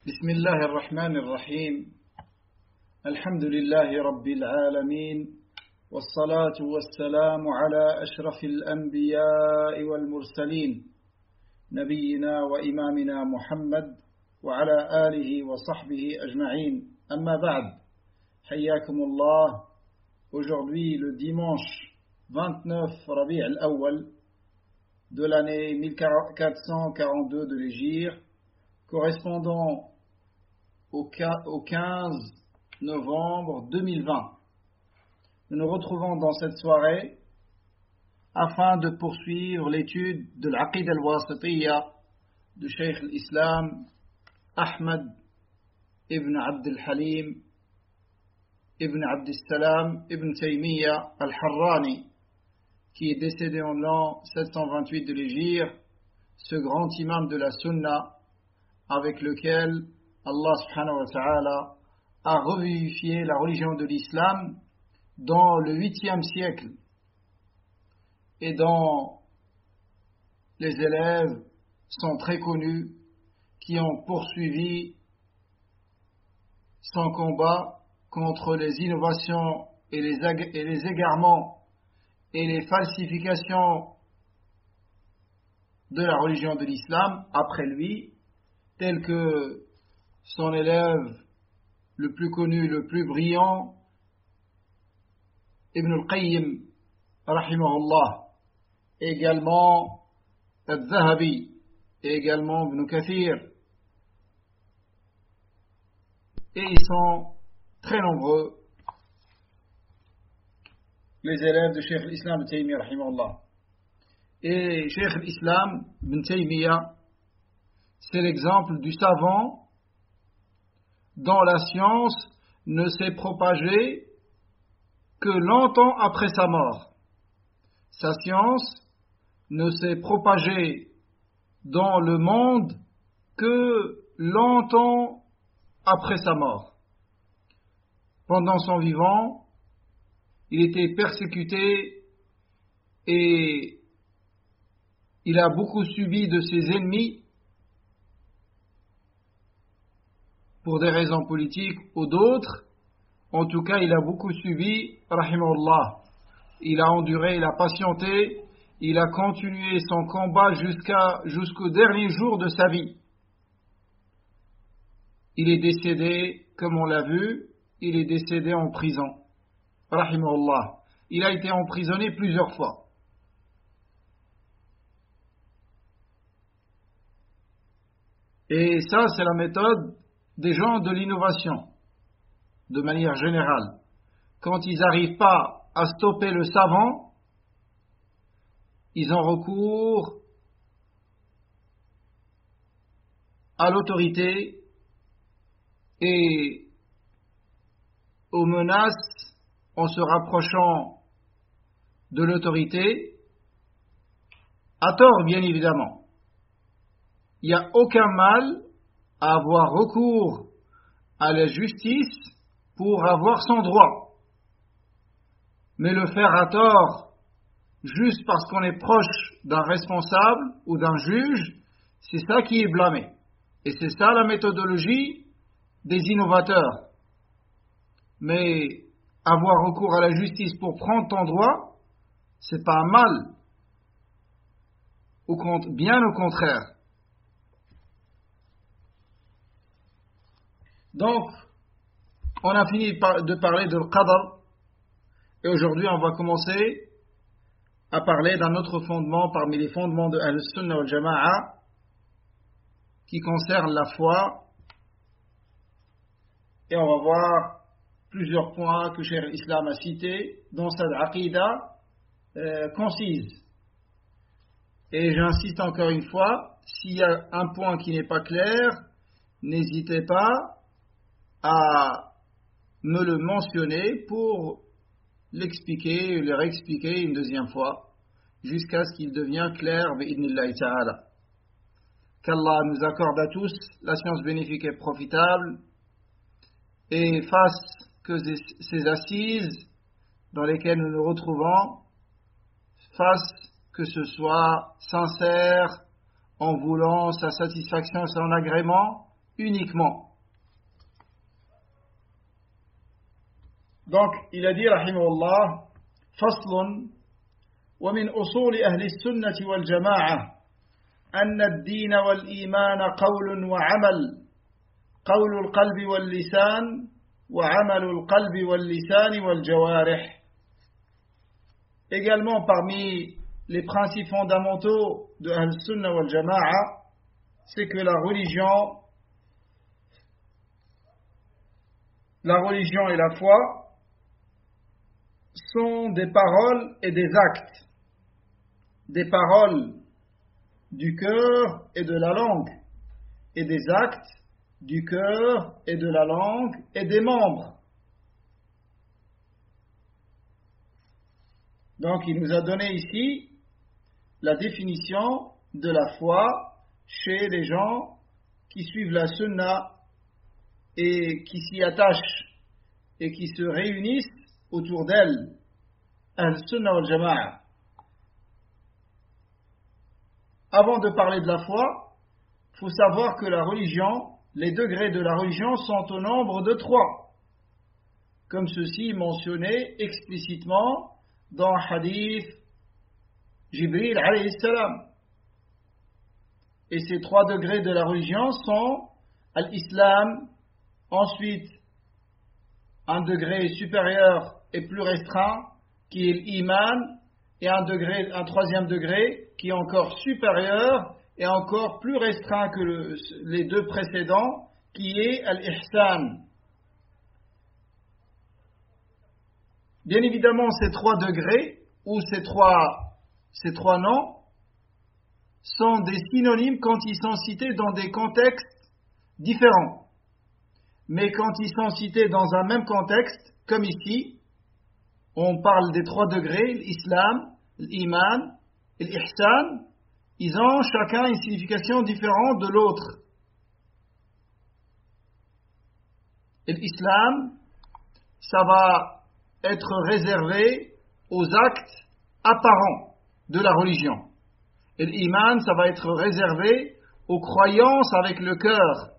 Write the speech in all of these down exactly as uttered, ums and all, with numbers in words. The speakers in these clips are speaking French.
بسم الله الرحمن الرحيم الحمد لله رب العالمين والصلاة والسلام على أشرف الأنبياء والمرسلين نبينا وإمامنا محمد وعلى آله وصحبه أجمعين أما بعد حياكم الله. Aujourd'hui le dimanche vingt-neuf Rabi' al-Awwal de l'année mille quatre cent quarante-deux de l'Hégire, correspondant au quinze novembre deux mille vingt. Nous nous retrouvons dans cette soirée afin de poursuivre l'étude de l'Aqid al-Wasitiyya du Cheikh l'Islam Ahmad ibn Abd al-Halim ibn Abd al-Salam ibn Taymiyyah al-Harrani, qui est décédé en l'an sept cent vingt-huit de l'Hégire, ce grand imam de la Sunna avec lequel Allah subhanahu wa ta'ala a revivifié la religion de l'islam dans le huitième siècle, et dont les élèves sont très connus, qui ont poursuivi son combat contre les innovations et les, ag- et les égarements et les falsifications de la religion de l'islam après lui, tels que son élève le plus connu, le plus brillant, Ibn al-Qayyim, rahimahullah, également al-Zahabi, et également Ibn Kathir. Et ils sont très nombreux, les élèves de Cheikh l'Islam Ibn Taymiyyah, rahimahullah. Et Cheikh l'Islam Ibn Taymiyyah, c'est l'exemple du savant dont la science ne s'est propagée que longtemps après sa mort. Sa science ne s'est propagée dans le monde que longtemps après sa mort. Pendant son vivant, il était persécuté et il a beaucoup subi de ses ennemis pour des raisons politiques ou d'autres. En tout cas, il a beaucoup subi, rahimahullah. Il a enduré, il a patienté, il a continué son combat jusqu'à, jusqu'au dernier jour de sa vie. Il est décédé, comme on l'a vu, il est décédé en prison, rahimahullah. Il a été emprisonné plusieurs fois. Et ça, c'est la méthode des gens de l'innovation, de manière générale. Quand ils n'arrivent pas à stopper le savant, ils ont recours à l'autorité et aux menaces en se rapprochant de l'autorité, à tort bien évidemment. Il n'y a aucun mal à avoir recours à la justice pour avoir son droit. Mais le faire à tort, juste parce qu'on est proche d'un responsable ou d'un juge, c'est ça qui est blâmé. Et c'est ça la méthodologie des innovateurs. Mais avoir recours à la justice pour prendre ton droit, c'est pas un mal. Au compte, bien au contraire. Donc, on a fini de parler de l'Qadar, et aujourd'hui on va commencer à parler d'un autre fondement parmi les fondements de Ahl-Sunnah wal Jama'a qui concerne la foi, et on va voir plusieurs points que Cheikh l'Islam a cités dans cette aqida euh, concise. Et j'insiste encore une fois, s'il y a un point qui n'est pas clair, n'hésitez pas à me le mentionner pour l'expliquer, le réexpliquer une deuxième fois, jusqu'à ce qu'il devienne clair, bi'idnillahi ta'ala. Qu'Allah nous accorde à tous la science bénéfique et profitable, et fasse que ces assises dans lesquelles nous nous retrouvons fassent que ce soit sincère, en voulant sa satisfaction et son agrément, uniquement. Donc, il a dit, rahimahullah, فصل ومن أصول أهل السنة والجماعة أن الدين والإيمان قول وعمل قول القلب واللسان وعمل القلب واللسان والجوارح. Également parmi les principes fondamentaux de Ahl-Sunnah wal Jama'a, c'est que la religion, la religion et la foi sont des paroles et des actes, des paroles du cœur et de la langue, et des actes du cœur et de la langue et des membres. Donc il nous a donné ici la définition de la foi chez les gens qui suivent la sunna et qui s'y attachent et qui se réunissent autour d'elle, al-sunnah wal jama'a. Avant de parler de la foi, il faut savoir que la religion, les degrés de la religion sont au nombre de trois, comme ceci mentionné explicitement dans le hadith Jibril alayhi salam. Et ces trois degrés de la religion sont al-Islam, ensuite un degré supérieur et plus restreint qui est l'iman, et un degré, un troisième degré qui est encore supérieur et encore plus restreint que le, les deux précédents, qui est al-ihsan. Bien évidemment, ces trois degrés ou ces trois, ces trois noms sont des synonymes quand ils sont cités dans des contextes différents. Mais quand ils sont cités dans un même contexte, comme ici, on parle des trois degrés, l'islam, l'iman et l'ihsan, ils ont chacun une signification différente de l'autre. Et l'islam, ça va être réservé aux actes apparents de la religion. Et l'iman, ça va être réservé aux croyances avec le cœur.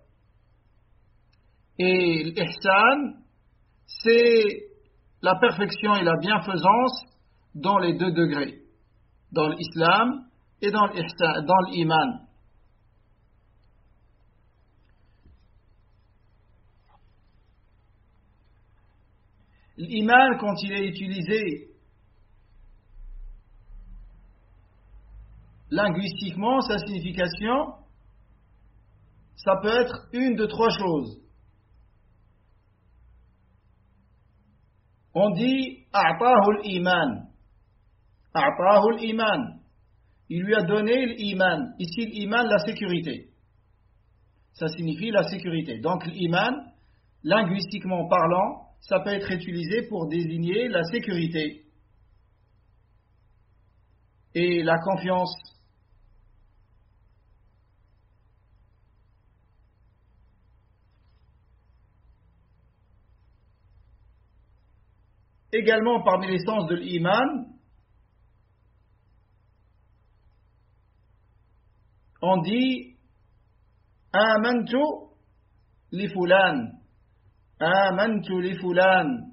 Et l'ihsan, c'est la perfection et la bienfaisance dans les deux degrés, dans l'islam et dans l'ihsan, dans l'iman. L'iman, quand il est utilisé linguistiquement, sa signification, ça peut être une de trois choses. On dit a'tahu al-iman. A'tahu al-iman. Il lui a donné l'iman. Ici, l'iman, la sécurité. Ça signifie la sécurité. Donc, l'iman, linguistiquement parlant, ça peut être utilisé pour désigner la sécurité et la confiance. Également, parmi les sens de l'iman, on dit amantu li fulan. Amantu li fulan.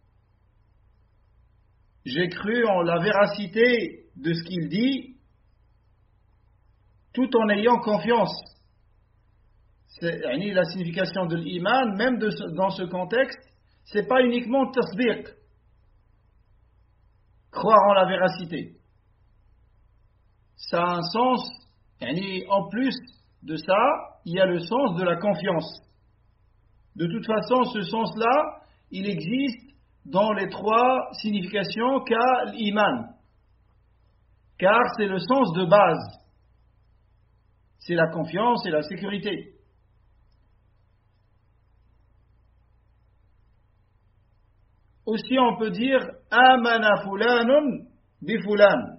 J'ai cru en la véracité de ce qu'il dit, tout en ayant confiance. C'est la signification de l'iman, même de ce, dans ce contexte, c'est pas uniquement tasdiq, croire en la véracité. Ça a un sens, en plus de ça, il y a le sens de la confiance. De toute façon, ce sens-là, il existe dans les trois significations qu'a l'iman. Car c'est le sens de base. C'est la confiance et la sécurité. Aussi, on peut dire amana fulanun bi fulan.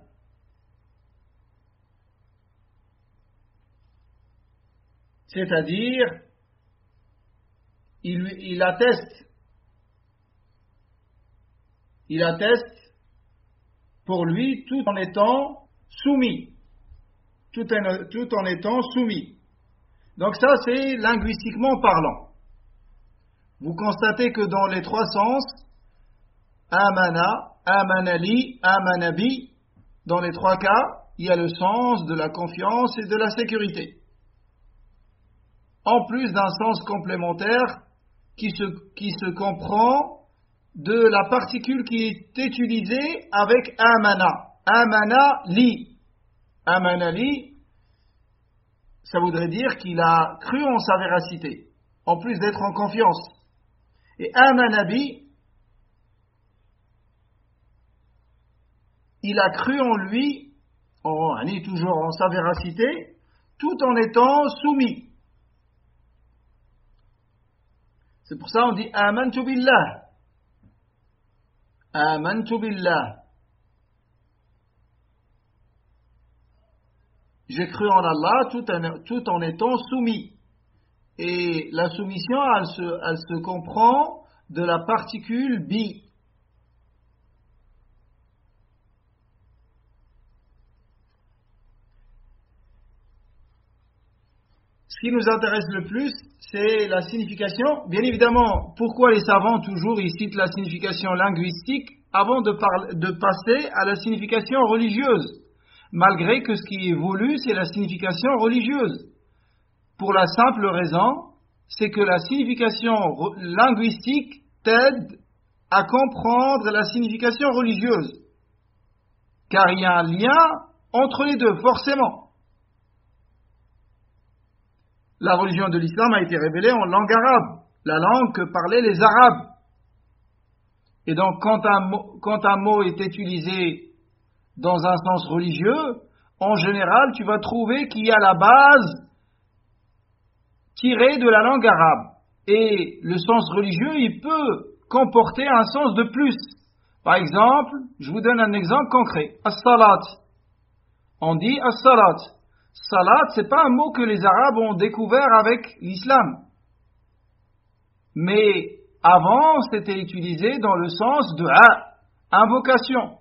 C'est-à-dire, il, il atteste, il atteste pour lui tout en étant soumis, tout en, tout en étant soumis. Donc ça, c'est linguistiquement parlant. Vous constatez que dans les trois sens, amana, amanali, amanabi, dans les trois cas, il y a le sens de la confiance et de la sécurité. En plus d'un sens complémentaire qui se, qui se comprend de la particule qui est utilisée avec amana. Amana li. Amana li, ça voudrait dire qu'il a cru en sa véracité, en plus d'être en confiance. Et amanabi, il a cru en lui, en, il est toujours en sa véracité, tout en étant soumis. C'est pour ça qu'on dit amantu billah. Amantu billah. J'ai cru en Allah tout en, tout en étant soumis. Et la soumission, elle se, elle se comprend de la particule bi. Ce qui nous intéresse le plus, c'est la signification. Bien évidemment, pourquoi les savants toujours ils citent la signification linguistique avant de, parler, de passer à la signification religieuse, malgré que ce qui est voulu, c'est la signification religieuse. Pour la simple raison, c'est que la signification linguistique t'aide à comprendre la signification religieuse. Car il y a un lien entre les deux, forcément. La religion de l'islam a été révélée en langue arabe, la langue que parlaient les Arabes. Et donc, quand un mot, quand un mot est utilisé dans un sens religieux, en général, tu vas trouver qu'il y a la base tirée de la langue arabe. Et le sens religieux, il peut comporter un sens de plus. Par exemple, je vous donne un exemple concret. As-salat. On dit as-salat. Salat, c'est pas un mot que les Arabes ont découvert avec l'islam. Mais avant, c'était utilisé dans le sens de ah, invocation.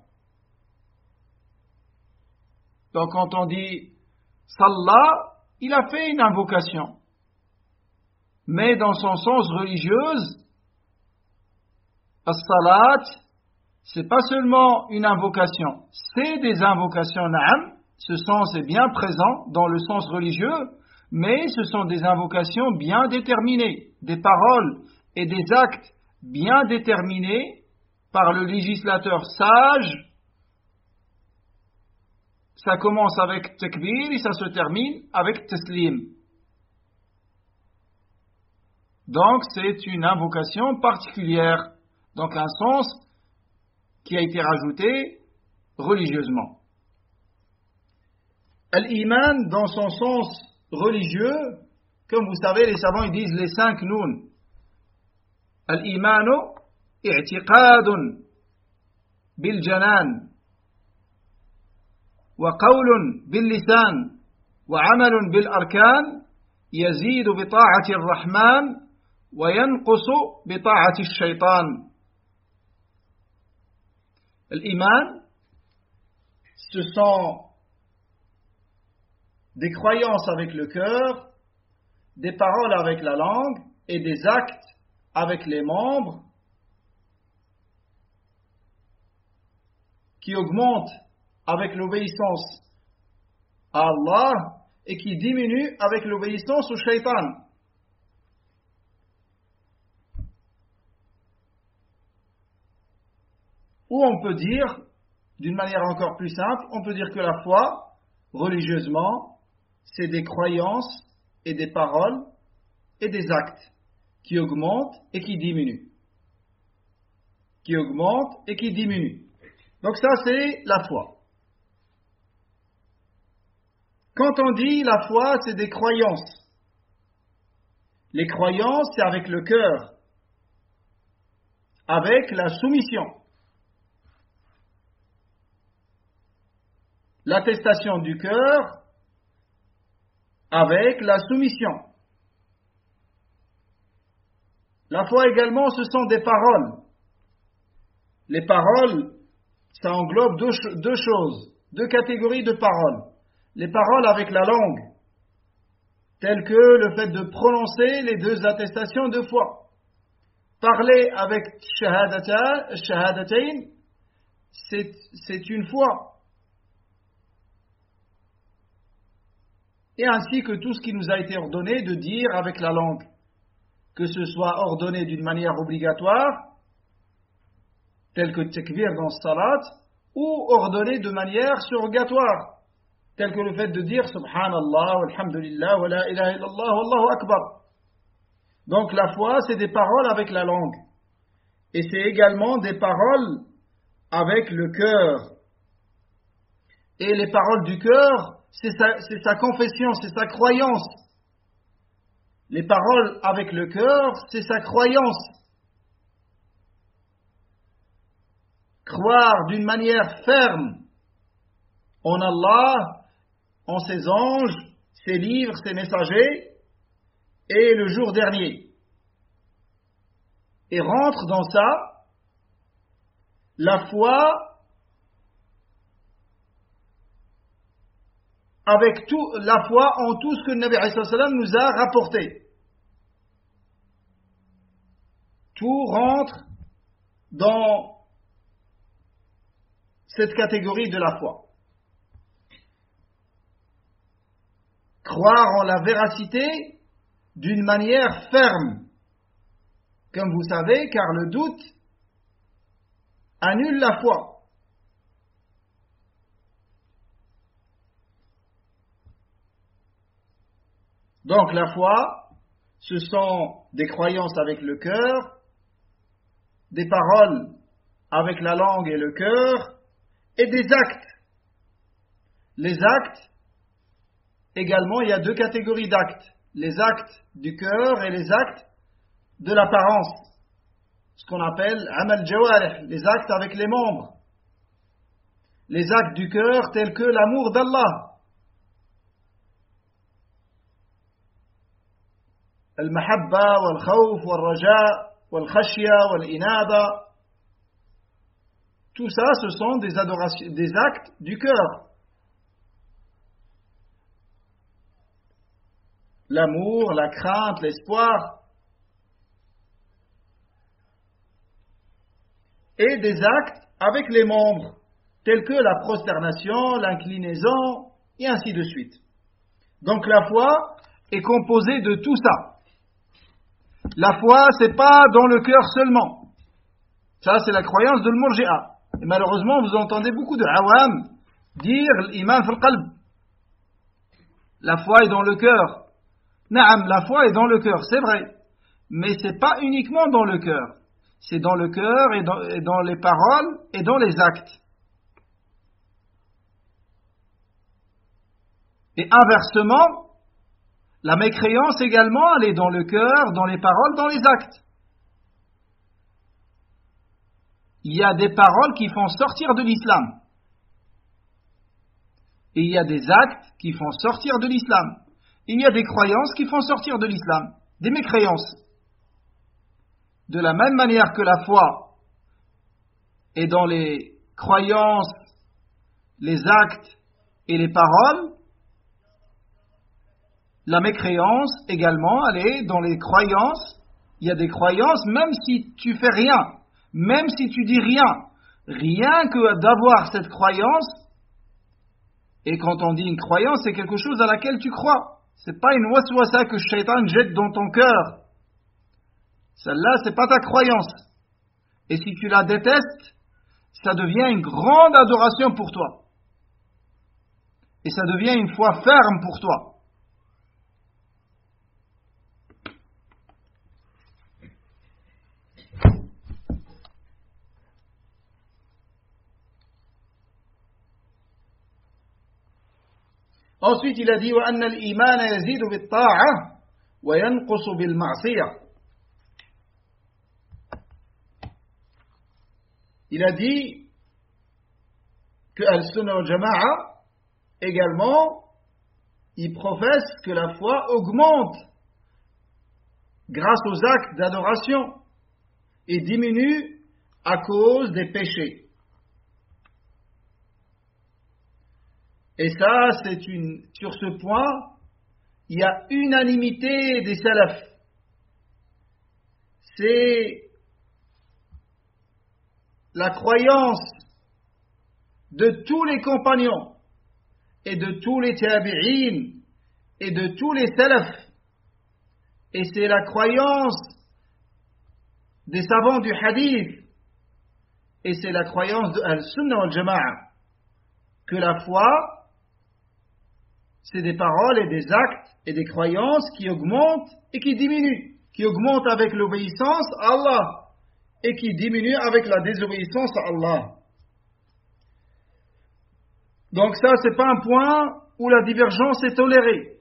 Donc quand on dit Salah, il a fait une invocation. Mais dans son sens religieux, as-salat, c'est pas seulement une invocation, c'est des invocations na'am. Ce sens est bien présent dans le sens religieux, mais ce sont des invocations bien déterminées, des paroles et des actes bien déterminés par le législateur sage. Ça commence avec takbir et ça se termine avec taslim. Donc c'est une invocation particulière, donc un sens qui a été rajouté religieusement. Al-Iman, dans son sens religieux, comme vous savez, les savants ils disent les cinq noun. Al-Imanu i'tiqadun bil-janan wa qawlun bil-lisan wa amalun bil-arkan yazidu bi ta'ati ar-Rahman wa yanqusu bi ta'ati ash-shaytan. Al-Iman, ce sont des croyances avec le cœur, des paroles avec la langue et des actes avec les membres qui augmentent avec l'obéissance à Allah et qui diminuent avec l'obéissance au shaitan. Ou on peut dire, d'une manière encore plus simple, on peut dire que la foi, religieusement, c'est des croyances et des paroles et des actes qui augmentent et qui diminuent. Qui augmentent et qui diminuent. Donc ça, c'est la foi. Quand on dit la foi, c'est des croyances. Les croyances, c'est avec le cœur, avec la soumission. L'attestation du cœur avec la soumission. La foi également, ce sont des paroles. Les paroles, ça englobe deux, deux choses, deux catégories de paroles. Les paroles avec la langue, tels que le fait de prononcer les deux attestations de foi. Parler avec shahadata, shahadatayn, c'est, c'est une foi. Et ainsi que tout ce qui nous a été ordonné de dire avec la langue, que ce soit ordonné d'une manière obligatoire, tel que takbir dans salat, ou ordonné de manière surrogatoire, tel que le fait de dire subhanallah, walhamdulillah, wa la ilaha illallah, wallahu akbar. Donc la foi, c'est des paroles avec la langue, et c'est également des paroles avec le cœur. Et les paroles du cœur, c'est sa, c'est sa confession, c'est sa croyance. Les paroles avec le cœur, c'est sa croyance. Croire d'une manière ferme en Allah, en ses anges, ses livres, ses messagers, et le jour dernier. Et rentre dans ça la foi avec tout, la foi en tout ce que le Nabi alayhi salam nous a rapporté. Tout rentre dans cette catégorie de la foi. Croire en la véracité d'une manière ferme, comme vous savez, car le doute annule la foi. Donc la foi, ce sont des croyances avec le cœur, des paroles avec la langue et le cœur, et des actes. Les actes, également, il y a deux catégories d'actes. Les actes du cœur et les actes de l'apparence. Ce qu'on appelle amal jawarih, les actes avec les membres. Les actes du cœur tels que l'amour d'Allah. Al-mahabba, wal-khawf, wal-raja, wal-khashya, wal-inaba. Tout ça, ce sont des adorations, des actes du cœur. L'amour, la crainte, l'espoir. Et des actes avec les membres, tels que la prosternation, l'inclinaison, et ainsi de suite. Donc la foi est composée de tout ça. La foi, c'est pas dans le cœur seulement. Ça, c'est la croyance de l'Murji'a. Et malheureusement, vous entendez beaucoup de awam dire l'iman fil qalb. La foi est dans le cœur. Naam, la foi est dans le cœur, c'est vrai. Mais c'est pas uniquement dans le cœur. C'est dans le cœur et dans, et dans les paroles et dans les actes. Et inversement, la mécréance également, elle est dans le cœur, dans les paroles, dans les actes. Il y a des paroles qui font sortir de l'islam. Et il y a des actes qui font sortir de l'islam. Il y a des croyances qui font sortir de l'islam. Des mécréances. De la même manière que la foi est dans les croyances, les actes et les paroles, la mécréance également, elle est dans les croyances. Il y a des croyances, même si tu fais rien, même si tu dis rien, rien que d'avoir cette croyance, et quand on dit une croyance, c'est quelque chose à laquelle tu crois. C'est pas une waswasa que le shaitan jette dans ton cœur. Celle-là, c'est pas ta croyance. Et si tu la détestes, ça devient une grande adoration pour toi. Et ça devient une foi ferme pour toi. Ensuite, il a dit وَأَنَّ الْإِيمَانَ يَزِيدُ بِالطَّاعَةِ وَيَنْقُصُ بِالْمَعْصِيَةِ. Il a dit que Al-Sunnah wal-Jama'a également, il professe que la foi augmente grâce aux actes d'adoration et diminue à cause des péchés. Et ça, c'est une, sur ce point, il y a unanimité des salafs. C'est la croyance de tous les compagnons et de tous les tabi'in et de tous les salafs. Et c'est la croyance des savants du hadith. Et c'est la croyance de Al-Sunnah wal-Jama'a que la foi, c'est des paroles et des actes et des croyances qui augmentent et qui diminuent, qui augmentent avec l'obéissance à Allah et qui diminuent avec la désobéissance à Allah. Donc ça, c'est pas un point où la divergence est tolérée.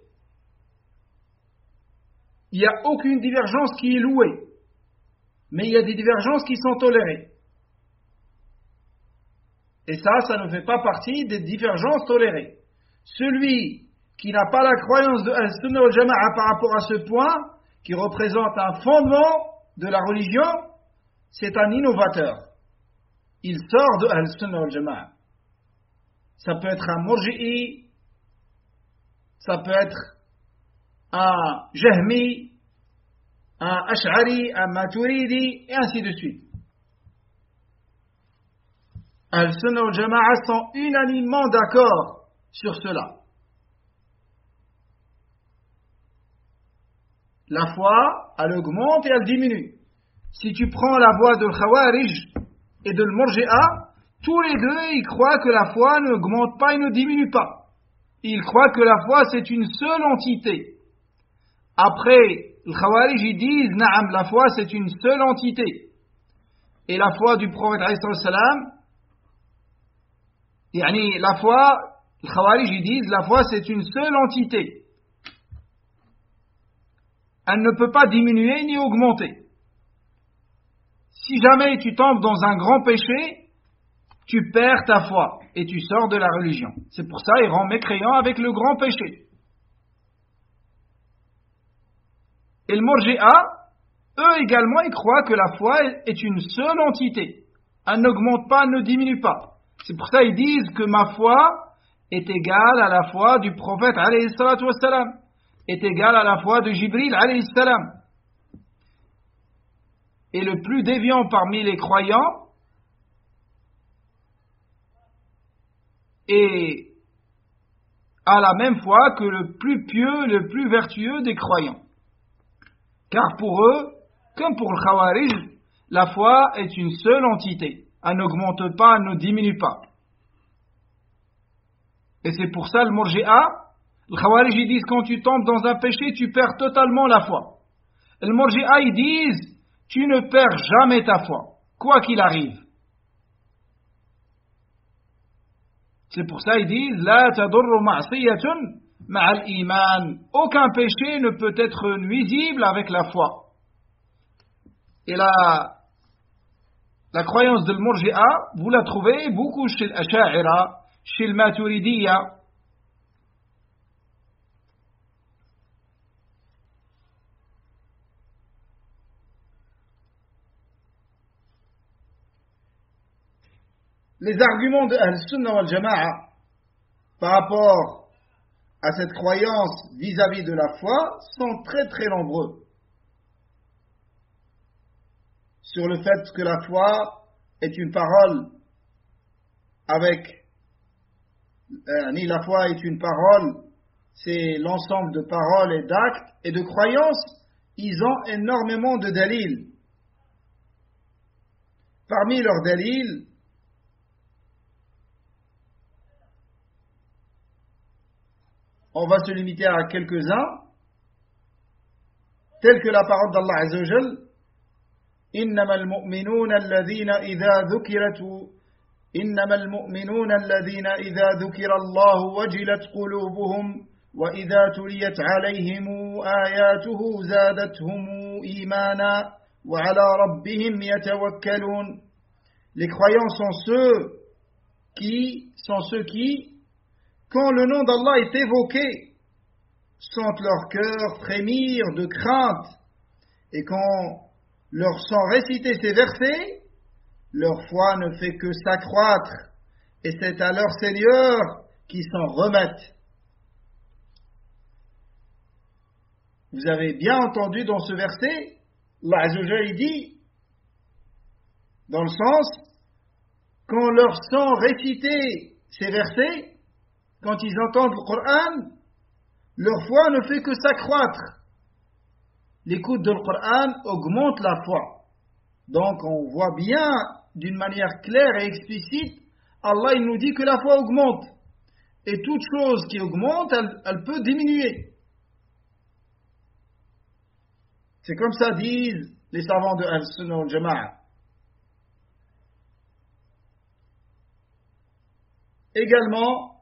Il n'y a aucune divergence qui est louée, mais il y a des divergences qui sont tolérées. Et ça, ça ne fait pas partie des divergences tolérées. Celui qui n'a pas la croyance de Al-Sunnah wal-Jama'a par rapport à ce point, qui représente un fondement de la religion, c'est un innovateur. Il sort de Al-Sunnah wal-Jama'a. Ça peut être un Murji'i, ça peut être un Jahmi, un Ash'ari, un Maturidi, et ainsi de suite. Al-Sunnah wal-Jama'a sont unanimement d'accord sur cela. La foi, elle augmente et elle diminue. Si tu prends la voie de Khawarij et de Murji'a, tous les deux, ils croient que la foi n'augmente pas et ne diminue pas. Ils croient que la foi, c'est une seule entité. Après, les Khawarij, ils disent, Naam, la foi, c'est une seule entité. Et la foi du prophète, alayhi salam, yani, la foi, les Khawarij, ils disent, la foi, c'est une seule entité. Elle ne peut pas diminuer ni augmenter. Si jamais tu tombes dans un grand péché, tu perds ta foi et tu sors de la religion. C'est pour ça qu'ils rendent mécréant avec le grand péché. Et le Murji'a, eux également, ils croient que la foi est une seule entité. Elle n'augmente pas, elle ne diminue pas. C'est pour ça qu'ils disent que ma foi est égale à la foi du prophète alayhi salatu wassalam, est égale à la foi de Jibril alayhi salam. Et le plus déviant parmi les croyants est à la même foi que le plus pieux, le plus vertueux des croyants. Car pour eux, comme pour le Khawarij, la foi est une seule entité. Elle n'augmente pas, elle ne diminue pas. Et c'est pour ça le Murji'a, le Khawarij, ils disent quand tu tombes dans un péché, tu perds totalement la foi. Et le Murji'a, ils disent tu ne perds jamais ta foi, quoi qu'il arrive. C'est pour ça ils disent la tadurru ma'siyatun ma'al iman. Aucun péché ne peut être nuisible avec la foi. Et la, la croyance de Murji'a, vous la trouvez beaucoup chez l'Asha'ira, chez le Maturidiyya. Les arguments de Al-Sunnah wal-Jama'a par rapport à cette croyance vis-à-vis de la foi sont très très nombreux. Sur le fait que la foi est une parole avec... Euh, ni la foi est une parole, c'est l'ensemble de paroles et d'actes et de croyances. Ils ont énormément de dalils. Parmi leurs dalils, on va se limiter à quelques-uns, tels que la parole d'Allah Azza wa Jal, إنما المؤمنون الذين إذا ذكرت إنما المؤمنون الذين إذا ذكر الله وجلت قلوبهم وإذا تليت عليهم آياته زادتهم إيمانا وعلى ربهم يتوكلون. Les croyants sont ceux qui sont ceux qui quand le nom d'Allah est évoqué, sentent leur cœur frémir de crainte, et quand leur sont récités ces versets, leur foi ne fait que s'accroître, et c'est à leur Seigneur qu'ils s'en remettent. Vous avez bien entendu dans ce verset, Allah Azza wa Jalla dit, dans le sens, quand leur sent réciter ces versets, quand ils entendent le Coran, leur foi ne fait que s'accroître. L'écoute de le Coran augmente la foi. Donc on voit bien d'une manière claire et explicite, Allah il nous dit que la foi augmente. Et toute chose qui augmente, elle, elle peut diminuer. C'est comme ça disent les savants de Al-Sunnah wal-Jama'a. Également,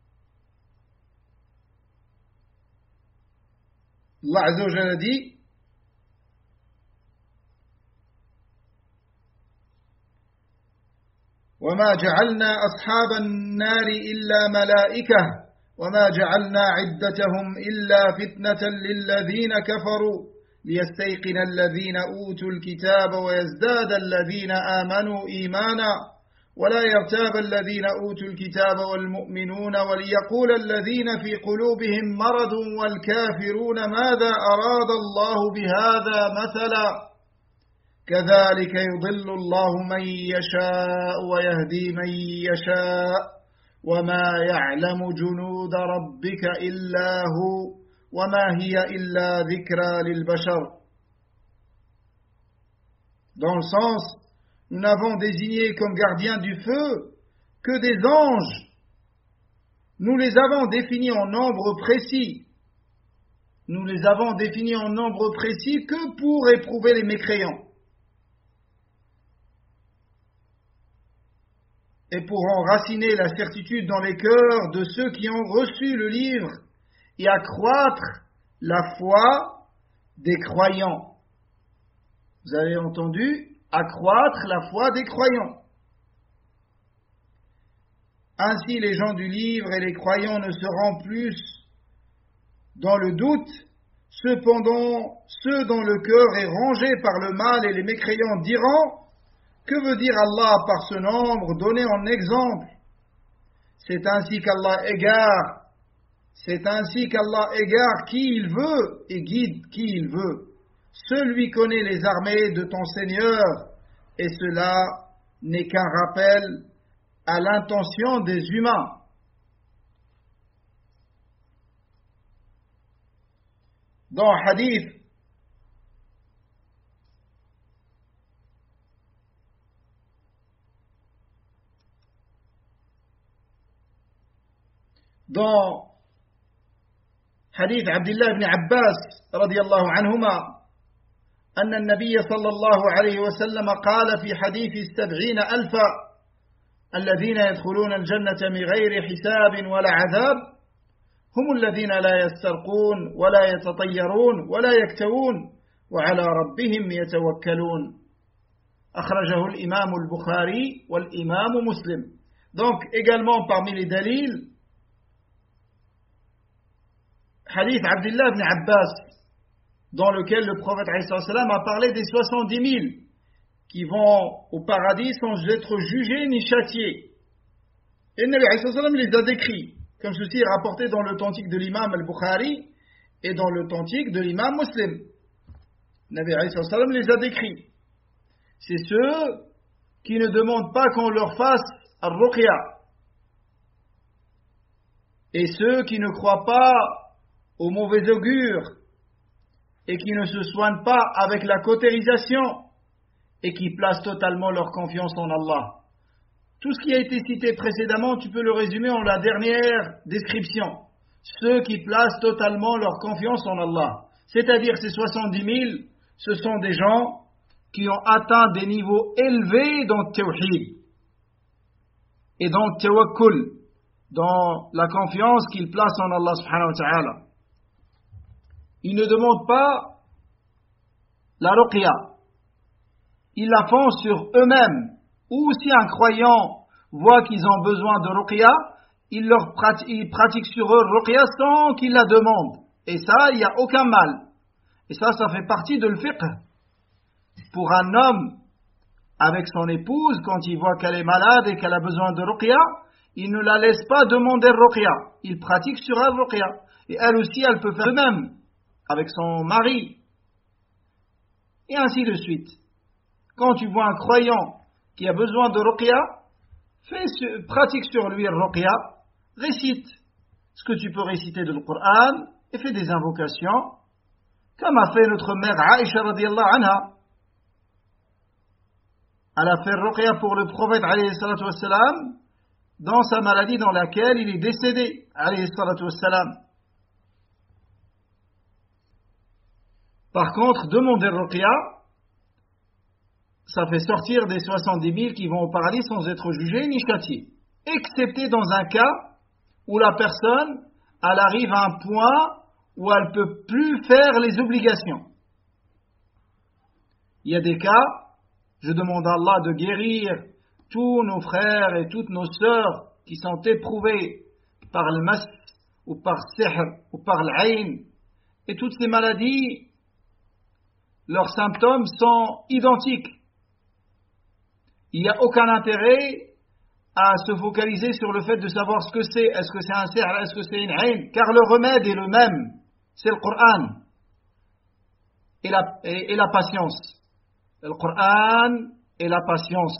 Allah Azza wa Jalla dit وما جعلنا أصحاب النار إلا ملائكة وما جعلنا عدتهم إلا فتنة للذين كفروا ليستيقن الذين أوتوا الكتاب ويزداد الذين آمنوا إيمانا ولا يرتاب الذين أوتوا الكتاب والمؤمنون وليقول الذين في قلوبهم مرض والكافرون ماذا أراد الله بهذا مثلا كذلك يضل الله من يشاء ويهدي من يشاء وما يعلم جنود ربك إلا هو وما هي إلا ذكرى للبشر. Dans le sens, nous n'avons désigné comme gardiens du feu que des anges. Nous les avons définis en nombre précis. Nous les avons définis en nombre précis que pour éprouver les mécréants. Et pour enraciner la certitude dans les cœurs de ceux qui ont reçu le livre et accroître la foi des croyants. Vous avez entendu, accroître la foi des croyants. Ainsi les gens du livre et les croyants ne seront plus dans le doute, cependant ceux dont le cœur est rongé par le mal et les mécréants diront: que veut dire Allah par ce nombre donné en exemple? C'est ainsi qu'Allah égare, c'est ainsi qu'Allah égare qui il veut et guide qui il veut. Celui connaît les armées de ton Seigneur, et cela n'est qu'un rappel à l'intention des humains. Dans le hadith, dans حديث عبد الله بن عباس رضي الله عنهما أن النبي صلى الله عليه وسلم قال في حديث السبعين ألفا الذين يدخلون الجنة من غير حساب ولا عذاب هم الذين لا يسترقون ولا يتطيرون ولا يكتوون وعلى ربهم يتوكلون أخرجه الإمام البخاري والإمام مسلم. Donc également parmi les dalils, hadith Abdullah ibn Abbas, dans lequel le prophète a parlé des soixante-dix mille qui vont au paradis sans être jugés ni châtiés. Et le Nabi les a décrits, comme ceci est rapporté dans l'authentique de l'imam al-Bukhari et dans l'authentique de l'imam Muslim. Le Nabi les a décrits. C'est ceux qui ne demandent pas qu'on leur fasse al-ruqya, et ceux qui ne croient pas au mauvais augure et qui ne se soignent pas avec la cautérisation et qui placent totalement leur confiance en Allah. Tout ce qui a été cité précédemment, tu peux le résumer en la dernière description. Ceux qui placent totalement leur confiance en Allah. C'est-à-dire ces soixante-dix mille, ce sont des gens qui ont atteint des niveaux élevés dans le tawhid et dans le tawakkul, dans la confiance qu'ils placent en Allah subhanahu wa ta'ala. Ils ne demandent pas la ruqya. Ils la font sur eux-mêmes. Ou si un croyant voit qu'ils ont besoin de ruqya, il, leur pratique, il pratique sur eux ruqya sans qu'ils la demandent. Et ça, il n'y a aucun mal. Et ça, ça fait partie de le fiqh. Pour un homme avec son épouse, quand il voit qu'elle est malade et qu'elle a besoin de ruqya, il ne la laisse pas demander ruqya. Il pratique sur elle ruqya. Et elle aussi, elle peut faire de même. avec son mari, et ainsi de suite. Quand tu vois un croyant qui a besoin de ruqya, fais, pratique sur lui le ruqya, récite ce que tu peux réciter de le Coran et fais des invocations, comme a fait notre mère Aïcha radiyallahu anha. Elle a fait ruqya pour le prophète alayhi salatu wassalam dans sa maladie dans laquelle il est décédé alayhi salatu wassalam. Par contre, demander ruqya, ça fait sortir des soixante-dix mille qui vont au paradis sans être jugés ni châtiés. Excepté dans un cas où la personne, elle arrive à un point où elle ne peut plus faire les obligations. Il y a des cas, je demande à Allah de guérir tous nos frères et toutes nos sœurs qui sont éprouvés par le mas ou par sihr ou par l'ayn, et toutes ces maladies, leurs symptômes sont identiques. Il n'y a aucun intérêt à se focaliser sur le fait de savoir ce que c'est. Est-ce que c'est un sihr, est-ce que c'est une ayn? Car le remède est le même. C'est le Coran et la, et, et la patience. Le Coran et la patience.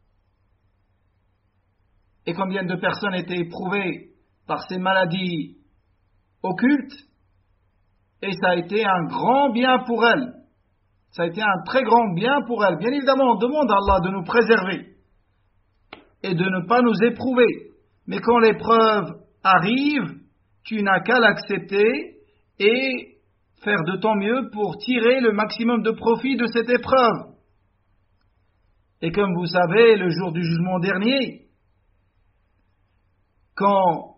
Et combien de personnes étaient éprouvées par ces maladies occultes, et ça a été un grand bien pour elles. Ça a été un très grand bien pour elles. Bien évidemment, on demande à Allah de nous préserver et de ne pas nous éprouver. Mais quand l'épreuve arrive, tu n'as qu'à l'accepter et faire de ton mieux pour tirer le maximum de profit de cette épreuve. Et comme vous savez, le jour du jugement dernier, quand,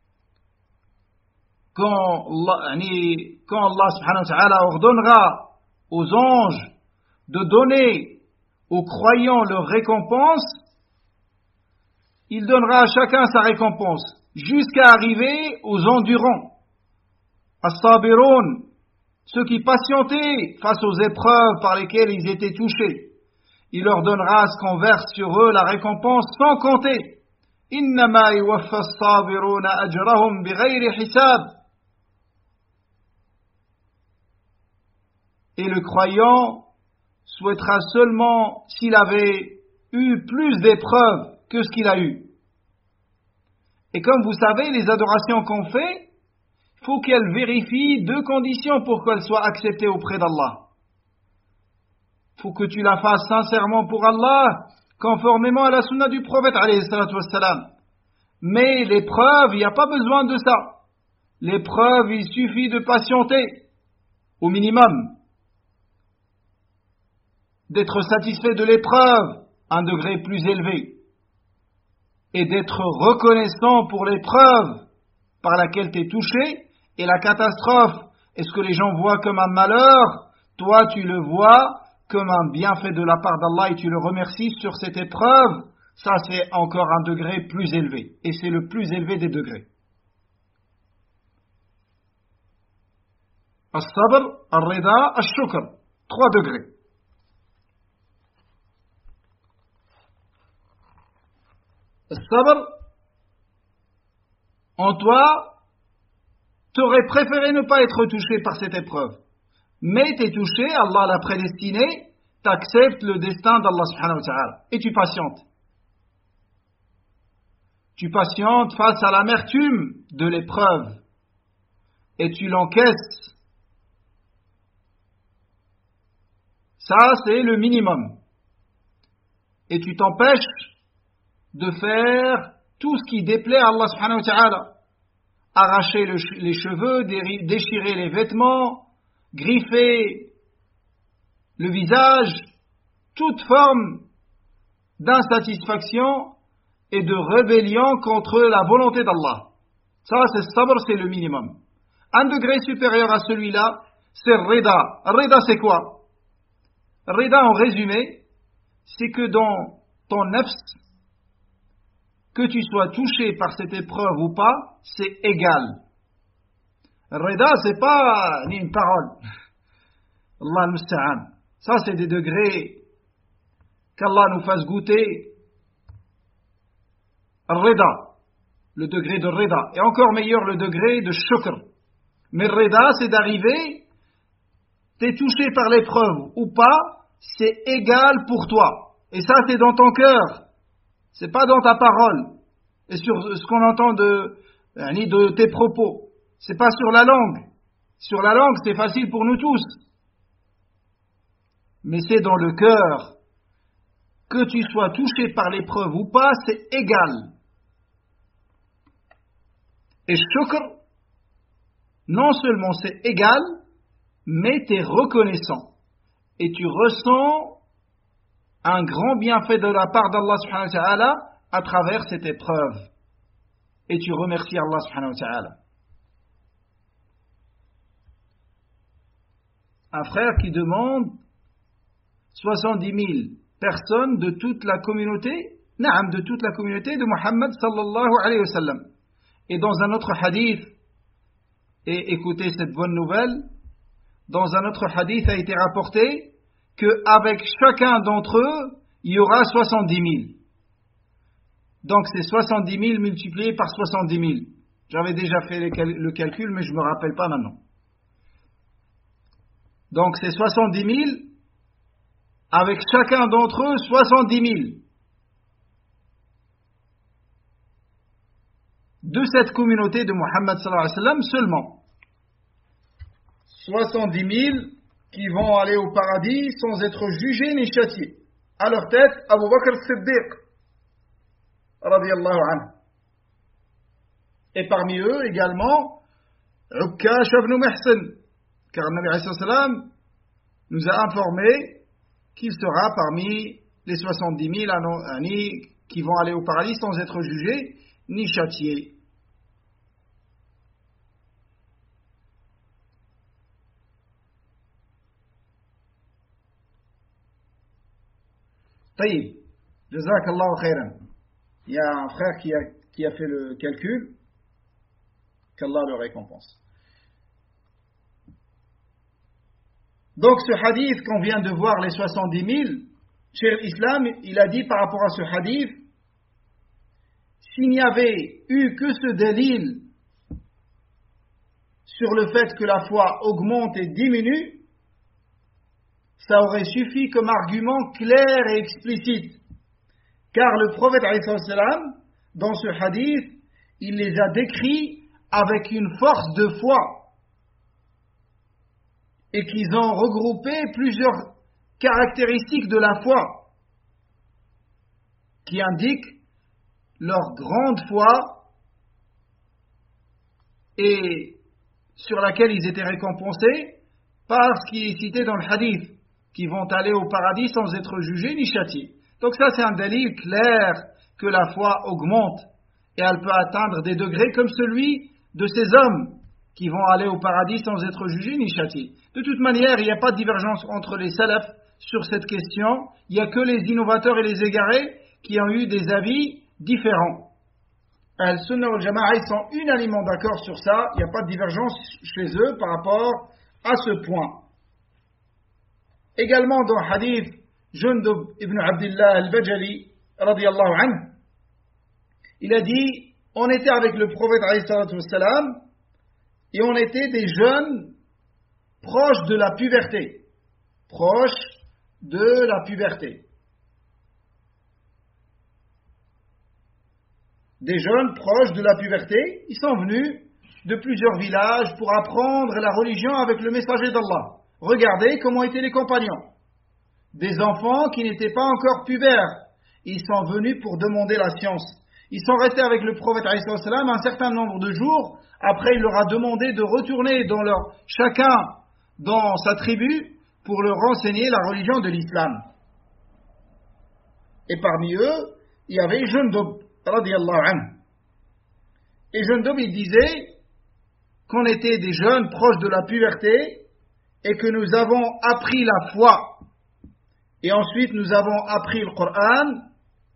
quand, Allah, quand Allah subhanahu wa ta'ala ordonnera aux anges de donner aux croyants leur récompense, il donnera à chacun sa récompense, jusqu'à arriver aux endurants. As-sabirun, ceux qui patientaient face aux épreuves par lesquelles ils étaient touchés. Il leur donnera à ce qu'on verse sur eux la récompense sans compter. Innama yuwaffa as-sabiruna ajrahum bighayri hisab. Et le croyant souhaitera seulement s'il avait eu plus d'épreuves que ce qu'il a eu. Et comme vous savez, les adorations qu'on fait, il faut qu'elles vérifient deux conditions pour qu'elles soient acceptées auprès d'Allah. Il faut que tu la fasses sincèrement pour Allah, conformément à la sunna du prophète alayhi salatu wassalam. Mais l'épreuve, il n'y a pas besoin de ça. L'épreuve, il suffit de patienter, au minimum. D'être satisfait de l'épreuve, un degré plus élevé. Et d'être reconnaissant pour l'épreuve par laquelle tu es touché, et la catastrophe, est-ce que les gens voient comme un malheur? Toi, tu le vois comme un bienfait de la part d'Allah et tu le remercies sur cette épreuve. Ça, c'est encore un degré plus élevé. Et c'est le plus élevé des degrés. As-sabr, al-rida, al-shukr. Trois degrés. As-sabr, en toi, t'aurais préféré ne pas être touché par cette épreuve. Mais t'es touché, Allah l'a prédestiné, t'acceptes le destin d'Allah subhanahu wa ta'ala. Et tu patientes. Tu patientes face à l'amertume de l'épreuve. Et tu l'encaisses. Ça, c'est le minimum. Et tu t'empêches de faire tout ce qui déplaît à Allah subhanahu wa ta'ala. Arracher le, les cheveux, déchirer les vêtements, griffer le visage, toute forme d'insatisfaction et de rébellion contre la volonté d'Allah. Ça, c'est sabr, c'est le minimum. Un degré supérieur à celui-là, c'est rida. Rida, c'est quoi? Rida, en résumé, c'est que dans ton nafs, que tu sois touché par cette épreuve ou pas, c'est égal. Rida, c'est pas ni une parole. Allah al-musta'an. Ça, c'est des degrés qu'Allah nous fasse goûter. Rida, le degré de rida. Et encore meilleur, le degré de shukr. Mais rida, c'est d'arriver t'es touché par l'épreuve ou pas, c'est égal pour toi. Et ça, c'est dans ton cœur. C'est pas dans ta parole. Et sur ce qu'on entend de, de tes propos. C'est pas sur la langue. Sur la langue, c'est facile pour nous tous. Mais c'est dans le cœur. Que tu sois touché par l'épreuve ou pas, c'est égal. Et shukr, non seulement c'est égal, mais tu es reconnaissant. Et tu ressens un grand bienfait de la part d'Allah subhanahu wa ta'ala à travers cette épreuve. Et tu remercies Allah subhanahu wa ta'ala. Un frère qui demande soixante-dix mille personnes de toute la communauté, naam, de toute la communauté de Muhammad sallallahu alayhi wa sallam. Et dans un autre hadith, et écoutez cette bonne nouvelle, dans un autre hadith a été rapporté qu'avec chacun d'entre eux, il y aura soixante-dix mille. Donc c'est soixante-dix mille multiplié par soixante-dix mille. J'avais déjà fait le calcul, mais je ne me rappelle pas maintenant. Donc c'est soixante-dix mille, avec chacun d'entre eux, soixante-dix mille. De cette communauté de Muhammad sallallahu alayhi wa sallam seulement. soixante-dix mille qui vont aller au paradis sans être jugés ni châtiés. À leur tête, Abu Bakr Siddiq, radiyallahu anhu. Et parmi eux également, Ukkash ibn Mihsan, car le Nabi alayhi salam nous a informé qu'il sera parmi les soixante-dix mille qui vont aller au paradis sans être jugés ni châtiés. Taïb, jazakallahu khairan. Il y a un frère qui a, qui a fait le calcul, qu'Allah le récompense. Donc ce hadith qu'on vient de voir, les soixante-dix mille, Cheikh l'Islam, il a dit par rapport à ce hadith, s'il n'y avait eu que ce délil sur le fait que la foi augmente et diminue, ça aurait suffi comme argument clair et explicite. Car le prophète alayhi salam, dans ce hadith, il les a décrits avec une force de foi et qu'ils ont regroupé plusieurs caractéristiques de la foi qui indiquent leur grande foi et sur laquelle ils étaient récompensés par ce qui est cité dans le hadith, qui vont aller au paradis sans être jugés ni châtiés. Donc ça, c'est un délit clair que la foi augmente et elle peut atteindre des degrés comme celui de ces hommes qui vont aller au paradis sans être jugés ni châtiés. De toute manière, il n'y a pas de divergence entre les salafs sur cette question. Il n'y a que les innovateurs et les égarés qui ont eu des avis différents. Al-Sunnah wal-Jama'a, ils sont unanimement d'accord sur ça. Il n'y a pas de divergence chez eux par rapport à ce point. Également dans le hadith Jundub ibn Abdullah al-Bajali radiyallahu anhu, il a dit, on était avec le prophète alayhi salatu wassalam et on était des jeunes proches de la puberté. Proches de la puberté. Des jeunes proches de la puberté, ils sont venus de plusieurs villages pour apprendre la religion avec le messager d'Allah. Regardez comment étaient les compagnons. Des enfants qui n'étaient pas encore pubères. Ils sont venus pour demander la science. Ils sont restés avec le prophète alayhi salam un certain nombre de jours. Après, il leur a demandé de retourner dans leur, chacun dans sa tribu pour leur enseigner la religion de l'islam. Et parmi eux, il y avait Jundub, radiyallahu anhu. Et Jundub, il disait qu'on était des jeunes proches de la puberté et que nous avons appris la foi. Et ensuite, nous avons appris le Coran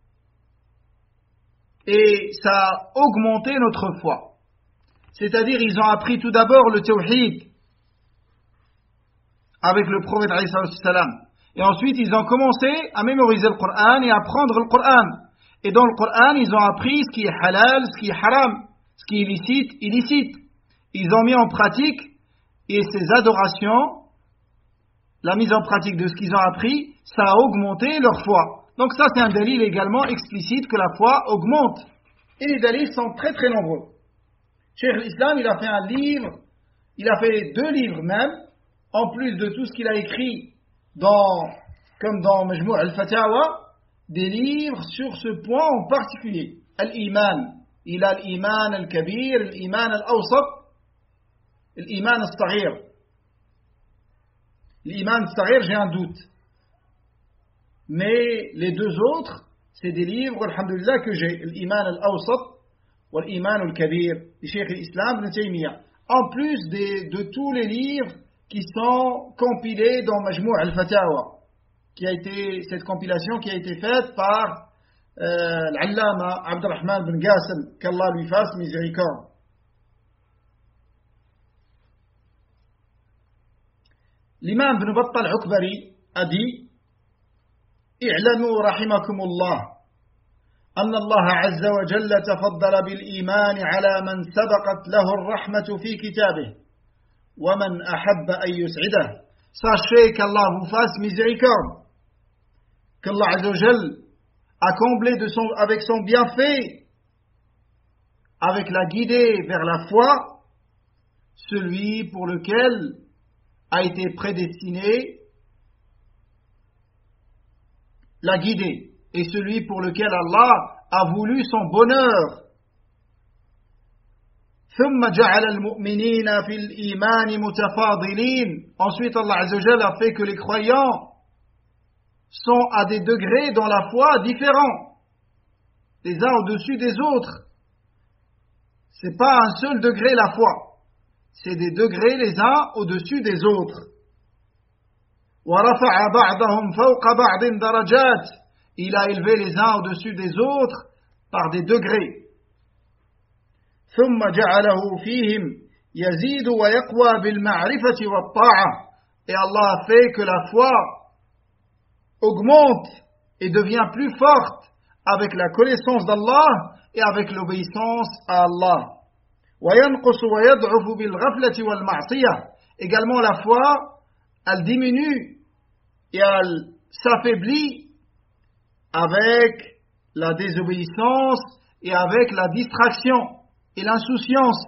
et ça a augmenté notre foi. C'est-à-dire, ils ont appris tout d'abord le tawhid avec le prophète alayhi salam. Et ensuite, ils ont commencé à mémoriser le Coran et à apprendre le Coran. Et dans le Coran, ils ont appris ce qui est halal, ce qui est haram, ce qui est licite, illicite. Ils ont mis en pratique et ces adorations la mise en pratique de ce qu'ils ont appris, ça a augmenté leur foi. Donc ça, c'est un dalil également explicite que la foi augmente. Et les dalils sont très très nombreux. Cheikh l'Islam, il a fait un livre, il a fait deux livres même, en plus de tout ce qu'il a écrit dans, comme dans Majmou' al-Fatawa, des livres sur ce point en particulier. Al-Iman. Il a l'Iman al-Kabir, l'Iman al-Awsat, l'Iman al-Saghir. L'Iman al-Saghir, j'ai un doute. Mais les deux autres, c'est des livres, alhamdulillah, que j'ai. L'Iman al-Awsat ou l'Iman al-Kabir, du Cheikh l'Islam Ibn Taymiyyah. En plus des, de tous les livres qui sont compilés dans Majmou' al-Fatawa, qui a été, cette compilation qui a été faite par euh, l'Allama Abdurrahman bin Qasim, qu'Allah lui fasse miséricorde. L'imam Ibn Battal al-Ukbari a dit: اعلموا رحمكم الله أن الله عز وجل تفضل بالإيمان على من سبقت له الرحمة في كتابه ومن أحب أن يسعده. Sachez qu'Allah vous fasse miséricorde, qu'Allah Azza wa Jal a comblé de son, avec son bienfait, avec la guidée vers la foi, celui pour lequel a été prédestiné la guidée, et celui pour lequel Allah a voulu son bonheur. ثم جعل المؤمنين في الإيمان متفاضلين. Ensuite Allah Azza wa Jal a fait que les croyants sont à des degrés dans la foi différents, les uns au-dessus des autres. C'est pas un seul degré la foi, c'est des degrés les uns au-dessus des autres. وَرَفَعَ بَعْضَهُمْ فَوْقَ بَعْضٍ دَرَجَاتٍ. Il a élevé les uns au-dessus des autres par des degrés. ثُمَّ جَعَلَهُ فِيهِمْ يَزِيدُ وَيَقْوَى بِالْمَعْرِفَةِ وَالطَّاعَةِ. Et Allah a fait que la foi augmente et devient plus forte avec la connaissance d'Allah et avec l'obéissance à Allah. وَيَنْقُصُ وَيَضْعُفُ بِالْغَفْلَةِ وَالْمَعْصِيَةِ. Également la foi, elle diminue et elle s'affaiblit avec la désobéissance et avec la distraction et l'insouciance.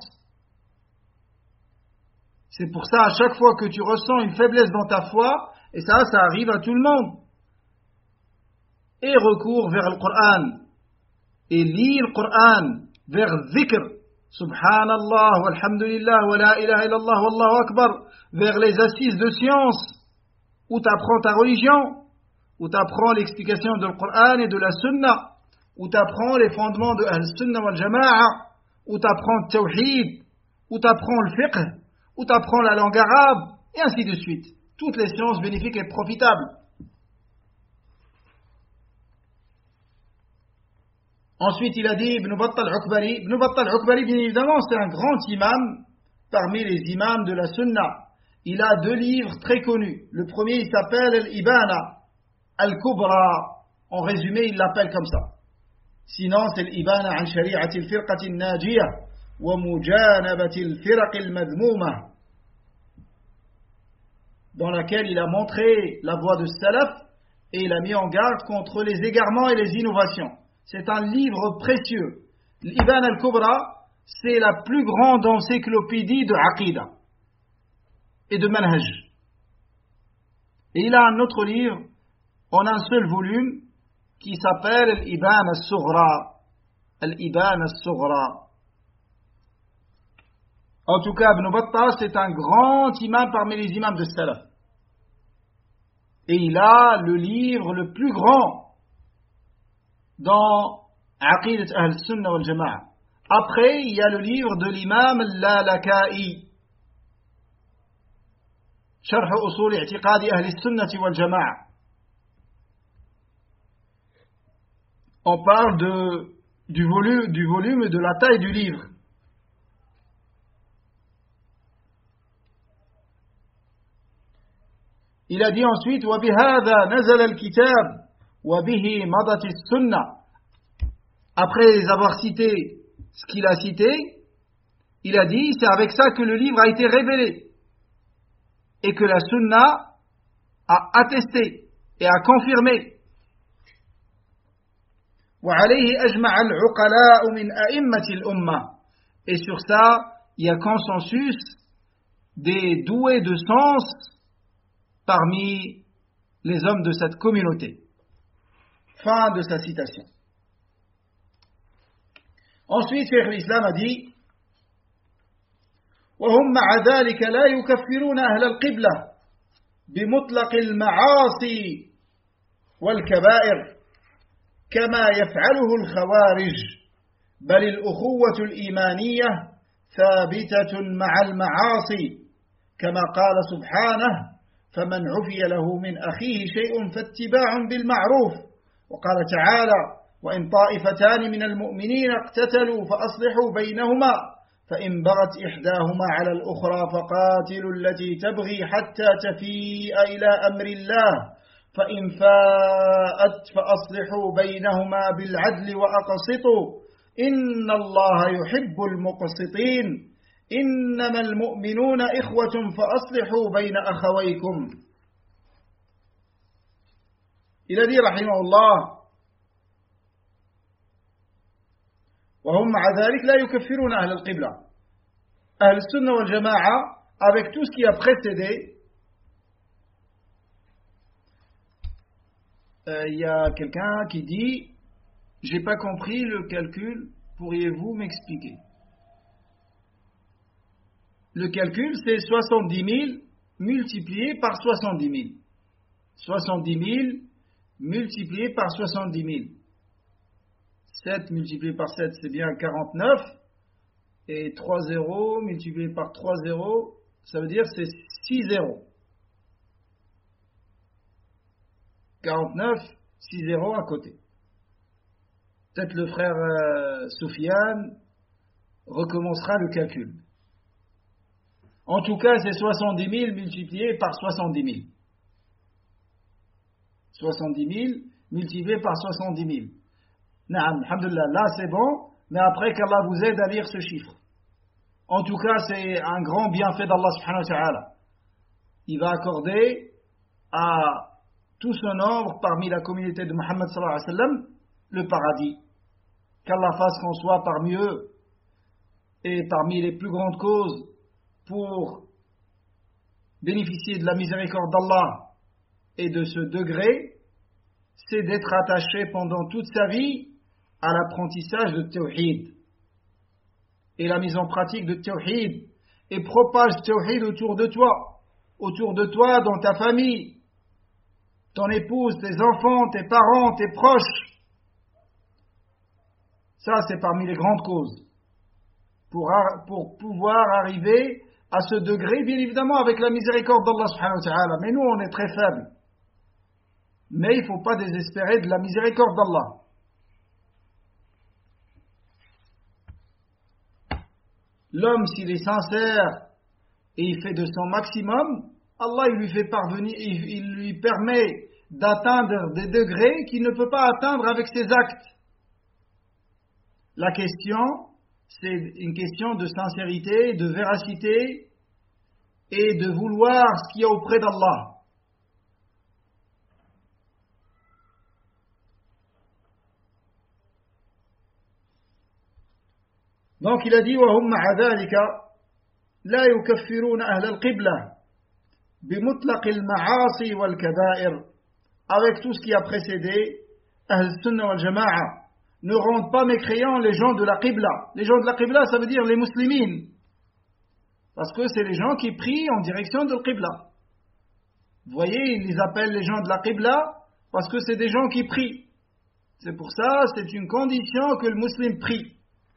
C'est pour ça, à chaque fois que tu ressens une faiblesse dans ta foi, et ça, ça arrive à tout le monde, et recours vers le Coran, et lis le Coran, vers dhikr, subhanallah, walhamdulillah, wa la ilaha illallah, wallahu akbar, vers les assises de science, où tu apprends ta religion, où tu apprends l'explication du Coran et de la Sunna, où tu apprends les fondements de Ahl-Sunna wal Jama'a, où tu apprends le Tawhid, où tu apprends le fiqh, où tu apprends la langue arabe, et ainsi de suite. Toutes les sciences bénéfiques et profitables. Ensuite, il a dit Ibn Battal al-Ukbari. Ibn Battal al-Ukbari, bien évidemment, c'est un grand imam parmi les imams de la Sunna. Il a deux livres très connus. Le premier, il s'appelle Al-Ibana Al-Kubra. En résumé, il l'appelle comme ça. Sinon, c'est Al-Ibana an shari'ati al-firqati al-najiyah wa mujanabati al-firaq al-madhmoumah, dans laquelle il a montré la voie de Salaf et il a mis en garde contre les égarements et les innovations. C'est un livre précieux. L'Ibana al-Kubra, c'est la plus grande encyclopédie de Aqidah et de Manhaj. Et il a un autre livre en un seul volume qui s'appelle Al-Ibana al-Sughra. Al-Ibana al-Sughra. En tout cas, Ibn Battah, c'est un grand imam parmi les imams de Salaf. Et il a le livre le plus grand dans Aqidat Ahl-Sunnah wal Jama'a. Après, il y a le livre de l'imam Al-Lalaka'i, Sharh Usul I'tiqadi Ahl-Sunnah wal Jama'a. On parle de, du, volume, du volume et de la taille du livre. Il a dit ensuite وَبِهَذَا نَزَلَ الْكِتَابِ وَبِهِ مَضَتِ السُّنَّةِ. Après avoir cité ce qu'il a cité, il a dit c'est avec ça que le livre a été révélé et que la sunna attesté et à confirmé. وعليه أجمع العقلاء من أئمة الأمة. Et sur ça, il y a consensus des doués de sens parmi les hommes de cette communauté. Fin de sa citation. Ensuite, Cheikh l'Islam a dit وهم مع ذلك لا يكفرون أهل القبلة بمطلق المعاصي والكبائر كما يفعله الخوارج بل الأخوة الإيمانية ثابتة مع المعاصي كما قال سبحانه فمن عفي له من أخيه شيء فاتباع بالمعروف وقال تعالى وإن طائفتان من المؤمنين اقتتلوا فأصلحوا بينهما فإن بغت إحداهما على الأخرى فقاتلوا التي تبغي حتى تفيء إلى أمر الله فإن فاءت فأصلحوا بينهما بالعدل وأقسطوا إن الله يحب المقسطين إنما المؤمنون إخوة فأصلحوا بين أخويكم. Il a dit رحمه الله وهم مع ذلك لا يكفرون أهل القبلة. أهل السنة والجماعة avec tout ce qui a précédé. Il euh, y a quelqu'un qui dit j'ai pas compris le calcul, pourriez-vous m'expliquer? Le calcul c'est soixante-dix mille multiplié par soixante-dix mille. soixante-dix mille multiplié par soixante-dix mille. sept multiplié par sept, c'est bien quarante-neuf. Et trois zéros multiplié par trois zéros, ça veut dire c'est six zéros. quarante-neuf, six zéros à côté. Peut-être le frère euh, Soufiane recommencera le calcul. En tout cas, c'est soixante-dix mille multiplié par soixante-dix mille. soixante-dix mille multiplié par soixante-dix mille. Naam, alhamdulillah, là c'est bon, mais après qu'Allah vous aide à lire ce chiffre. En tout cas, c'est un grand bienfait d'Allah subhanahu wa ta'ala. Il va accorder à tout ce nombre parmi la communauté de Muhammad sallallahu alayhi wa sallam le paradis. Qu'Allah fasse qu'on soit parmi eux et parmi les plus grandes causes pour bénéficier de la miséricorde d'Allah et de ce degré, c'est d'être attaché pendant toute sa vie à l'apprentissage de Tawhid et la mise en pratique de Tawhid, et propage Tawhid autour de toi, autour de toi, dans ta famille, ton épouse, tes enfants, tes parents, tes proches. Ça, c'est parmi les grandes causes pour, pour pouvoir arriver à ce degré, bien évidemment avec la miséricorde d'Allah subhanahu wa ta'ala. Mais nous, on est très faibles. Mais il ne faut pas désespérer de la miséricorde d'Allah. L'homme, s'il est sincère et il fait de son maximum, Allah il lui fait parvenir, il, il lui permet d'atteindre des degrés qu'il ne peut pas atteindre avec ses actes. La question, c'est une question de sincérité, de véracité et de vouloir ce qu'il y a auprès d'Allah. Donc il a dit وهم مع ذلك لا يكفرون أهل القبلة بمطلق المعاصي والكبائر. Avec tout ce qui a précédé, Ahl Sunnah wal Jama'a ne rendent pas mécréants les gens de la Qibla. Les gens de la Qibla, ça veut dire les muslimines, parce que c'est les gens qui prient en direction de la Qibla. Vous voyez, ils les appellent les gens de la Qibla parce que c'est des gens qui prient. C'est pour ça, c'est une condition que le musulman prie.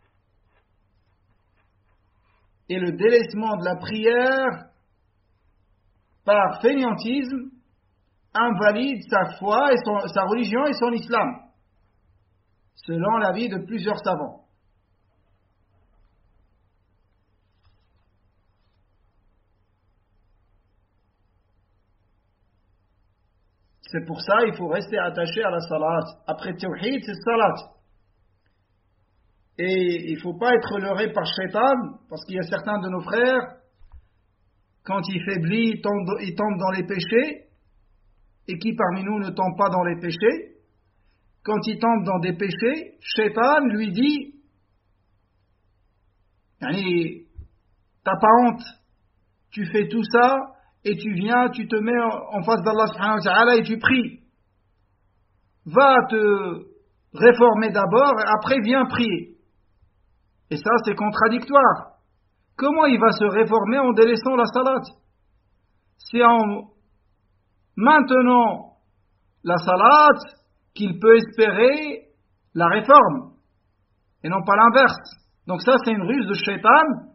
Et le délaissement de la prière par fainéantisme invalide sa foi et son, sa religion et son islam, selon l'avis de plusieurs savants. C'est pour ça il faut rester attaché à la salat. Après tawhid, c'est salat. Et il ne faut pas être leurré par Shaitan, parce qu'il y a certains de nos frères, quand il faiblit, il tombe, il tombe dans les péchés, et qui parmi nous ne tombe pas dans les péchés? Quand il tombe dans des péchés, Shaitan lui dit, yani, t'as pas honte, tu fais tout ça et tu viens, tu te mets en face d'Allah subhanahu wa ta'ala et tu pries. Va te réformer d'abord et après viens prier. Et ça c'est contradictoire. Comment il va se réformer en délaissant la salat? C'est en maintenant la salat qu'il peut espérer la réforme et non pas l'inverse. Donc ça c'est une ruse de Shaitan.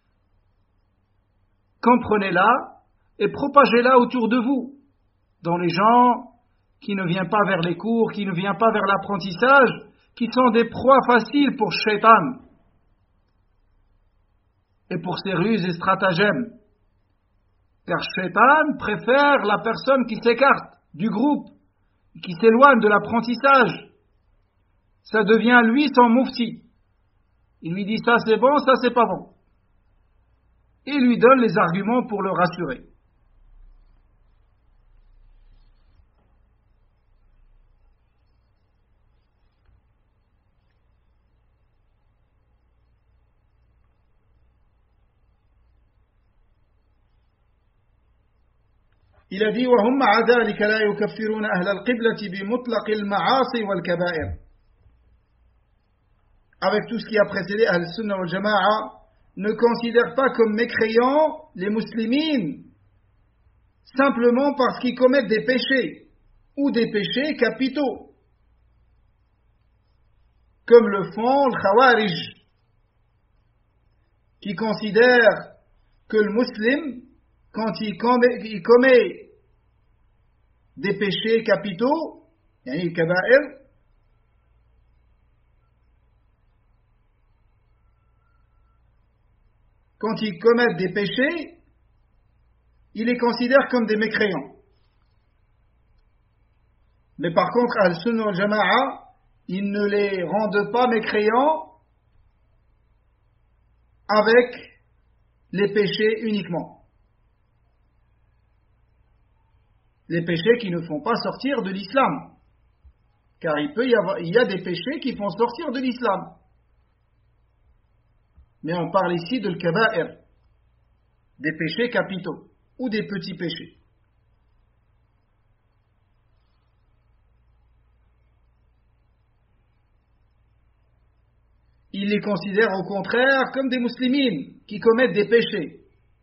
Comprenez-la et propagez-la autour de vous, dans les gens qui ne viennent pas vers les cours, qui ne viennent pas vers l'apprentissage, qui sont des proies faciles pour Shaitan et pour ses ruses et stratagèmes. Car Shaitan préfère la personne qui s'écarte du groupe, qui s'éloigne de l'apprentissage. Ça devient lui son mufti. Il lui dit ça c'est bon, ça c'est pas bon. Et il lui donne les arguments pour le rassurer. Il a dit وهم مع ذلك لا يكفرون أهل القبلة بمطلق المعاصي والكبائر. Avec tout ce qui a précédé, Ahl Sunnah wal Jama'a ne considère pas comme mécréants les muslimines simplement parce qu'ils commettent des péchés ou des péchés capitaux, comme le font le Khawarij, qui considèrent que le musulman, quand il commet, il commet des péchés capitaux, yani kaba'ir, quand ils commettent des péchés, ils les considèrent comme des mécréants. Mais par contre, Al-Sunnah wal Jama'a, ils ne les rendent pas mécréants avec les péchés uniquement. Les péchés qui ne font pas sortir de l'islam. Car il peut y avoir, il y a des péchés qui font sortir de l'islam. Mais on parle ici de l'kaba'ir, des péchés capitaux ou des petits péchés. Ils les considèrent au contraire comme des muslimines qui commettent des péchés.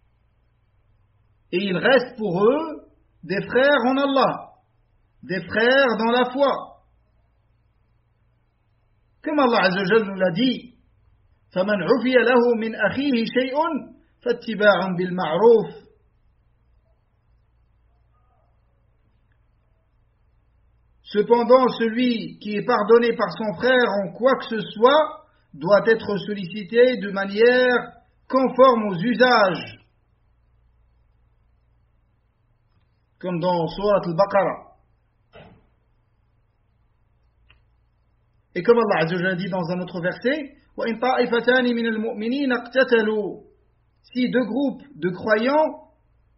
Et ils restent pour eux des frères en Allah, des frères dans la foi. Comme Allah Azza wa Jalla nous l'a dit, فَمَنْ عُفِيَ لَهُ مِنْ أَخِيهِ شَيْءٌ فَاتِّبَاعٌ بِالْمَعْرُوفِ. Cependant, celui qui est pardonné par son frère en quoi que ce soit doit être sollicité de manière conforme aux usages. Comme dans Surat al-Baqarah. Et comme Allah Azza wa Jalla dit dans un autre verset, وَإِنْ طَائِفَتَانِ مِنَ الْمُؤْمِنِينَ اقْتَتَلُوا. Si deux groupes de croyants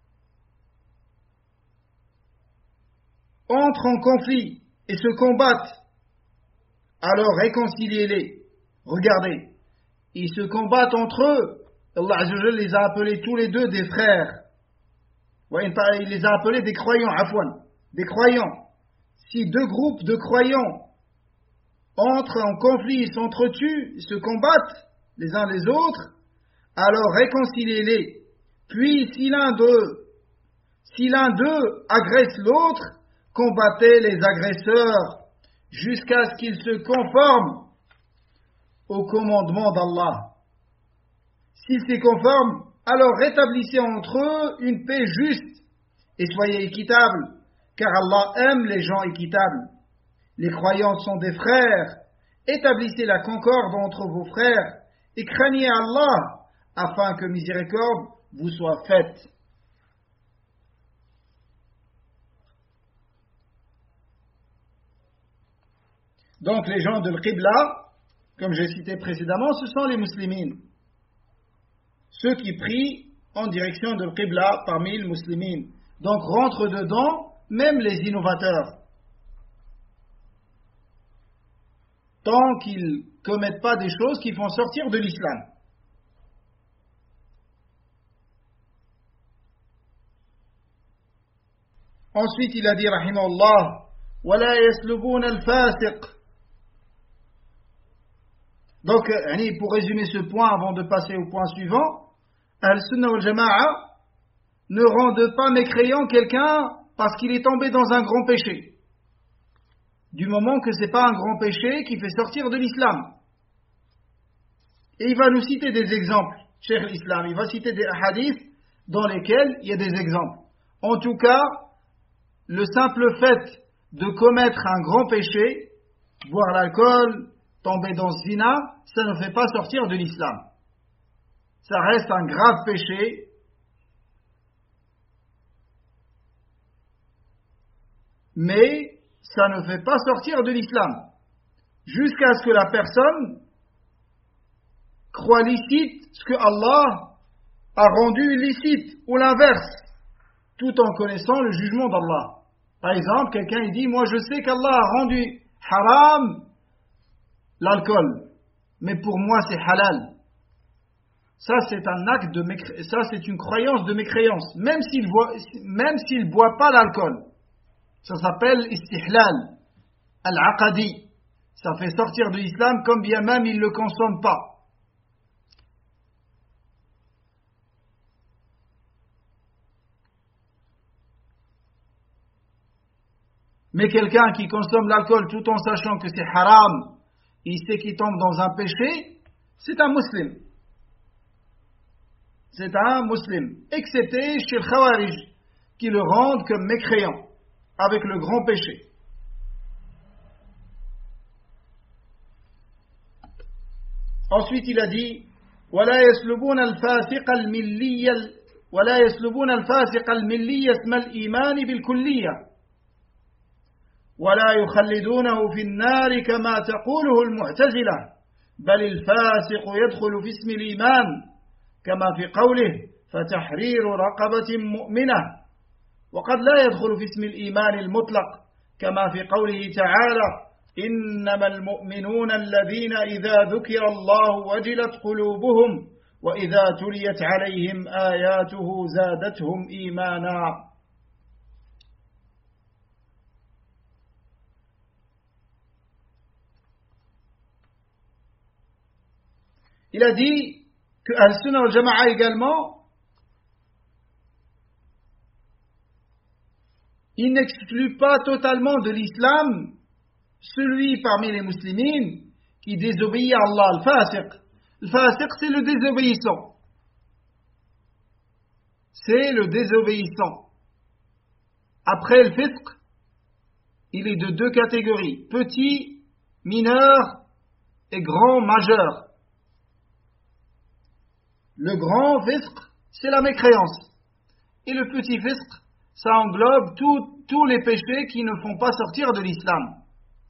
entrent en conflit et se combattent, alors réconciliez-les. Regardez, ils se combattent entre eux. Allah Azza wa Jalla les a appelés tous les deux des frères. Il les a appelés des croyants, afwan, des croyants. Si deux groupes de croyants entrent en conflit, ils s'entretuent, ils se combattent les uns les autres, alors réconciliez-les. Puis si l'un d'eux, si l'un d'eux agresse l'autre, combattez les agresseurs jusqu'à ce qu'ils se conforment au commandement d'Allah. S'ils s'y conforment, alors rétablissez entre eux une paix juste et soyez équitables, car Allah aime les gens équitables. Les croyants sont des frères, établissez la concorde entre vos frères et craignez Allah afin que miséricorde vous soit faite. Donc les gens de l'Qibla, comme j'ai cité précédemment, ce sont les muslimines. Ceux qui prient en direction de l'Qibla parmi les muslimines. Donc rentre dedans même les innovateurs, tant qu'ils ne commettent pas des choses qui font sortir de l'islam. Ensuite, il a dit, rahimahullah, وَلَا يَسْلُبُونَ الْفَاسِقِ. Donc, pour résumer ce point, avant de passer au point suivant, Al-Sunnah wal-Jama'a ne rendent pas mécréant quelqu'un parce qu'il est tombé dans un grand péché. Du moment que ce n'est pas un grand péché qui fait sortir de l'islam. Et il va nous citer des exemples, Cheikh l'Islam. Il va citer des hadiths dans lesquels il y a des exemples. En tout cas, le simple fait de commettre un grand péché, boire l'alcool, tomber dans ce zina, ça ne fait pas sortir de l'islam. Ça reste un grave péché. Mais ça ne fait pas sortir de l'islam. Jusqu'à ce que la personne croit licite ce que Allah a rendu illicite, ou l'inverse, tout en connaissant le jugement d'Allah. Par exemple, quelqu'un il dit, moi je sais qu'Allah a rendu haram l'alcool, mais pour moi c'est halal. Ça c'est un acte de mécré... ça c'est une croyance de mécréance, même s'il voit... même s'il boit pas l'alcool. Ça s'appelle istihlal, al-aqadi. Ça fait sortir de l'islam comme bien même il ne le consomme pas. Mais quelqu'un qui consomme l'alcool tout en sachant que c'est haram, il sait qu'il tombe dans un péché, c'est un musulman. C'est un musulman. Excepté chez le Khawarij, qui le rendent comme mécréant, avec le grand péché. Ensuite, il a dit ولا يسلبون الفاسق الملي ولا يسلبون الفاسق الملي اسم الإيمان بالكلية ولا يخلدونه في النار كما تقوله المعتزلة بل الفاسق يدخل في اسم الإيمان كما في قوله فتحرير رقبة مؤمنة وقد لا يدخل في اسم الإيمان المطلق كما في قوله تعالى إنما المؤمنون الذين إذا ذكر الله وجلت قلوبهم وإذا تليت عليهم آياته زادتهم إيمانا. Il a dit que Al-Sunnah wal-Jama'a également, il n'exclut pas totalement de l'islam celui parmi les musulmans qui désobéit à Allah, le fasiq. Le fasiq, c'est le désobéissant. C'est le désobéissant. Après le fisq, il est de deux catégories, petit, mineur et grand, majeur. Le grand fisq, c'est la mécréance. Et le petit fisq, ça englobe tout, tous les péchés qui ne font pas sortir de l'islam.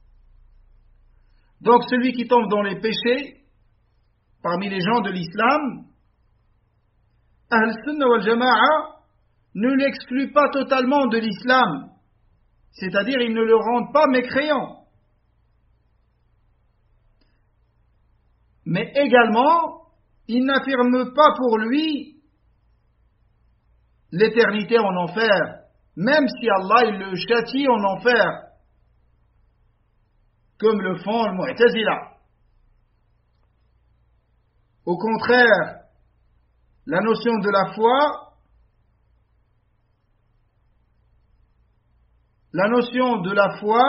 Donc celui qui tombe dans les péchés, parmi les gens de l'islam, Ahl-Sunnah wal-Jama'a ne l'exclut pas totalement de l'islam. C'est-à-dire, ils ne le rendent pas mécréant. Mais également, il n'affirme pas pour lui l'éternité en enfer, même si Allah il le châtie en enfer, comme le font le Mu'tazila. Au contraire, la notion de la foi, la notion de la foi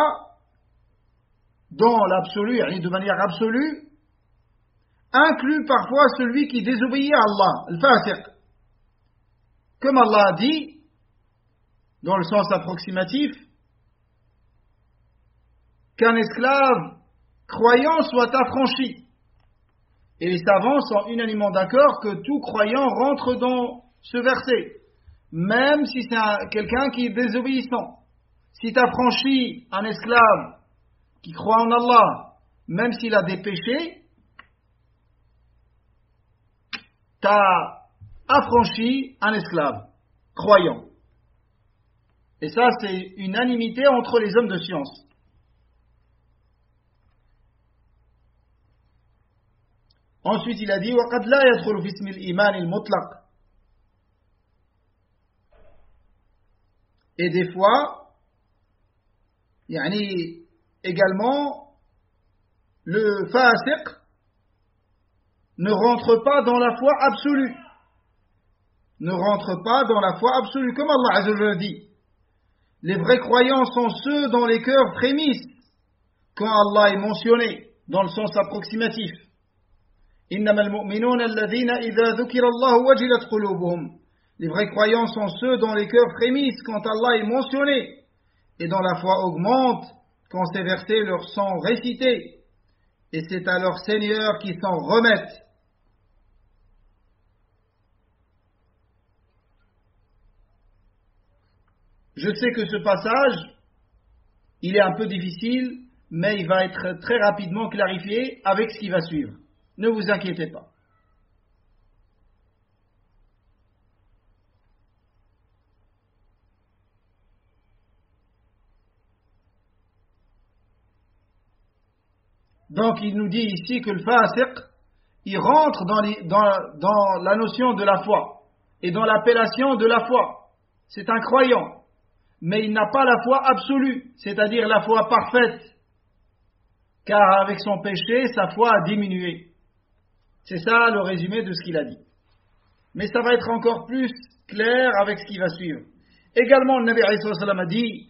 dans l'absolu, de manière absolue, inclut parfois celui qui désobéit à Allah, le fasiq. Comme Allah a dit, dans le sens approximatif, qu'un esclave croyant soit affranchi. Et les savants sont unanimement d'accord que tout croyant rentre dans ce verset, même si c'est un, quelqu'un qui est désobéissant. Si tu affranchis un esclave qui croit en Allah, même s'il a des péchés, t'as affranchi un esclave croyant. Et ça, c'est une unanimité entre les hommes de science. Ensuite, il a dit وَقَدْ لَا يَدْخُلُ فِي اسْمِ الْإِيمَانِ الْمُطْلَقِ. Et des fois, yani, également, le fasiq ne rentre pas dans la foi absolue. Ne rentre pas dans la foi absolue, comme Allah Azza wa Jalla dit. Les vrais croyants sont ceux dont les cœurs frémissent quand Allah est mentionné dans le sens approximatif. إنما المؤمنون الذين إذا ذكر الله وجلت قلوبهم. Les vrais croyants sont ceux dont les cœurs frémissent quand Allah est mentionné et dont la foi augmente quand ces versets leur sont récités. Et c'est à leur Seigneur qu'ils s'en remettent. Je sais que ce passage, il est un peu difficile, mais il va être très rapidement clarifié avec ce qui va suivre. Ne vous inquiétez pas. Donc il nous dit ici que le fasiq, il rentre dans, les, dans, dans la notion de la foi et dans l'appellation de la foi. C'est un croyant, mais il n'a pas la foi absolue, c'est-à-dire la foi parfaite, car avec son péché, sa foi a diminué. C'est ça le résumé de ce qu'il a dit. Mais ça va être encore plus clair avec ce qui va suivre. Également, le Nabi alayhi sallam a dit,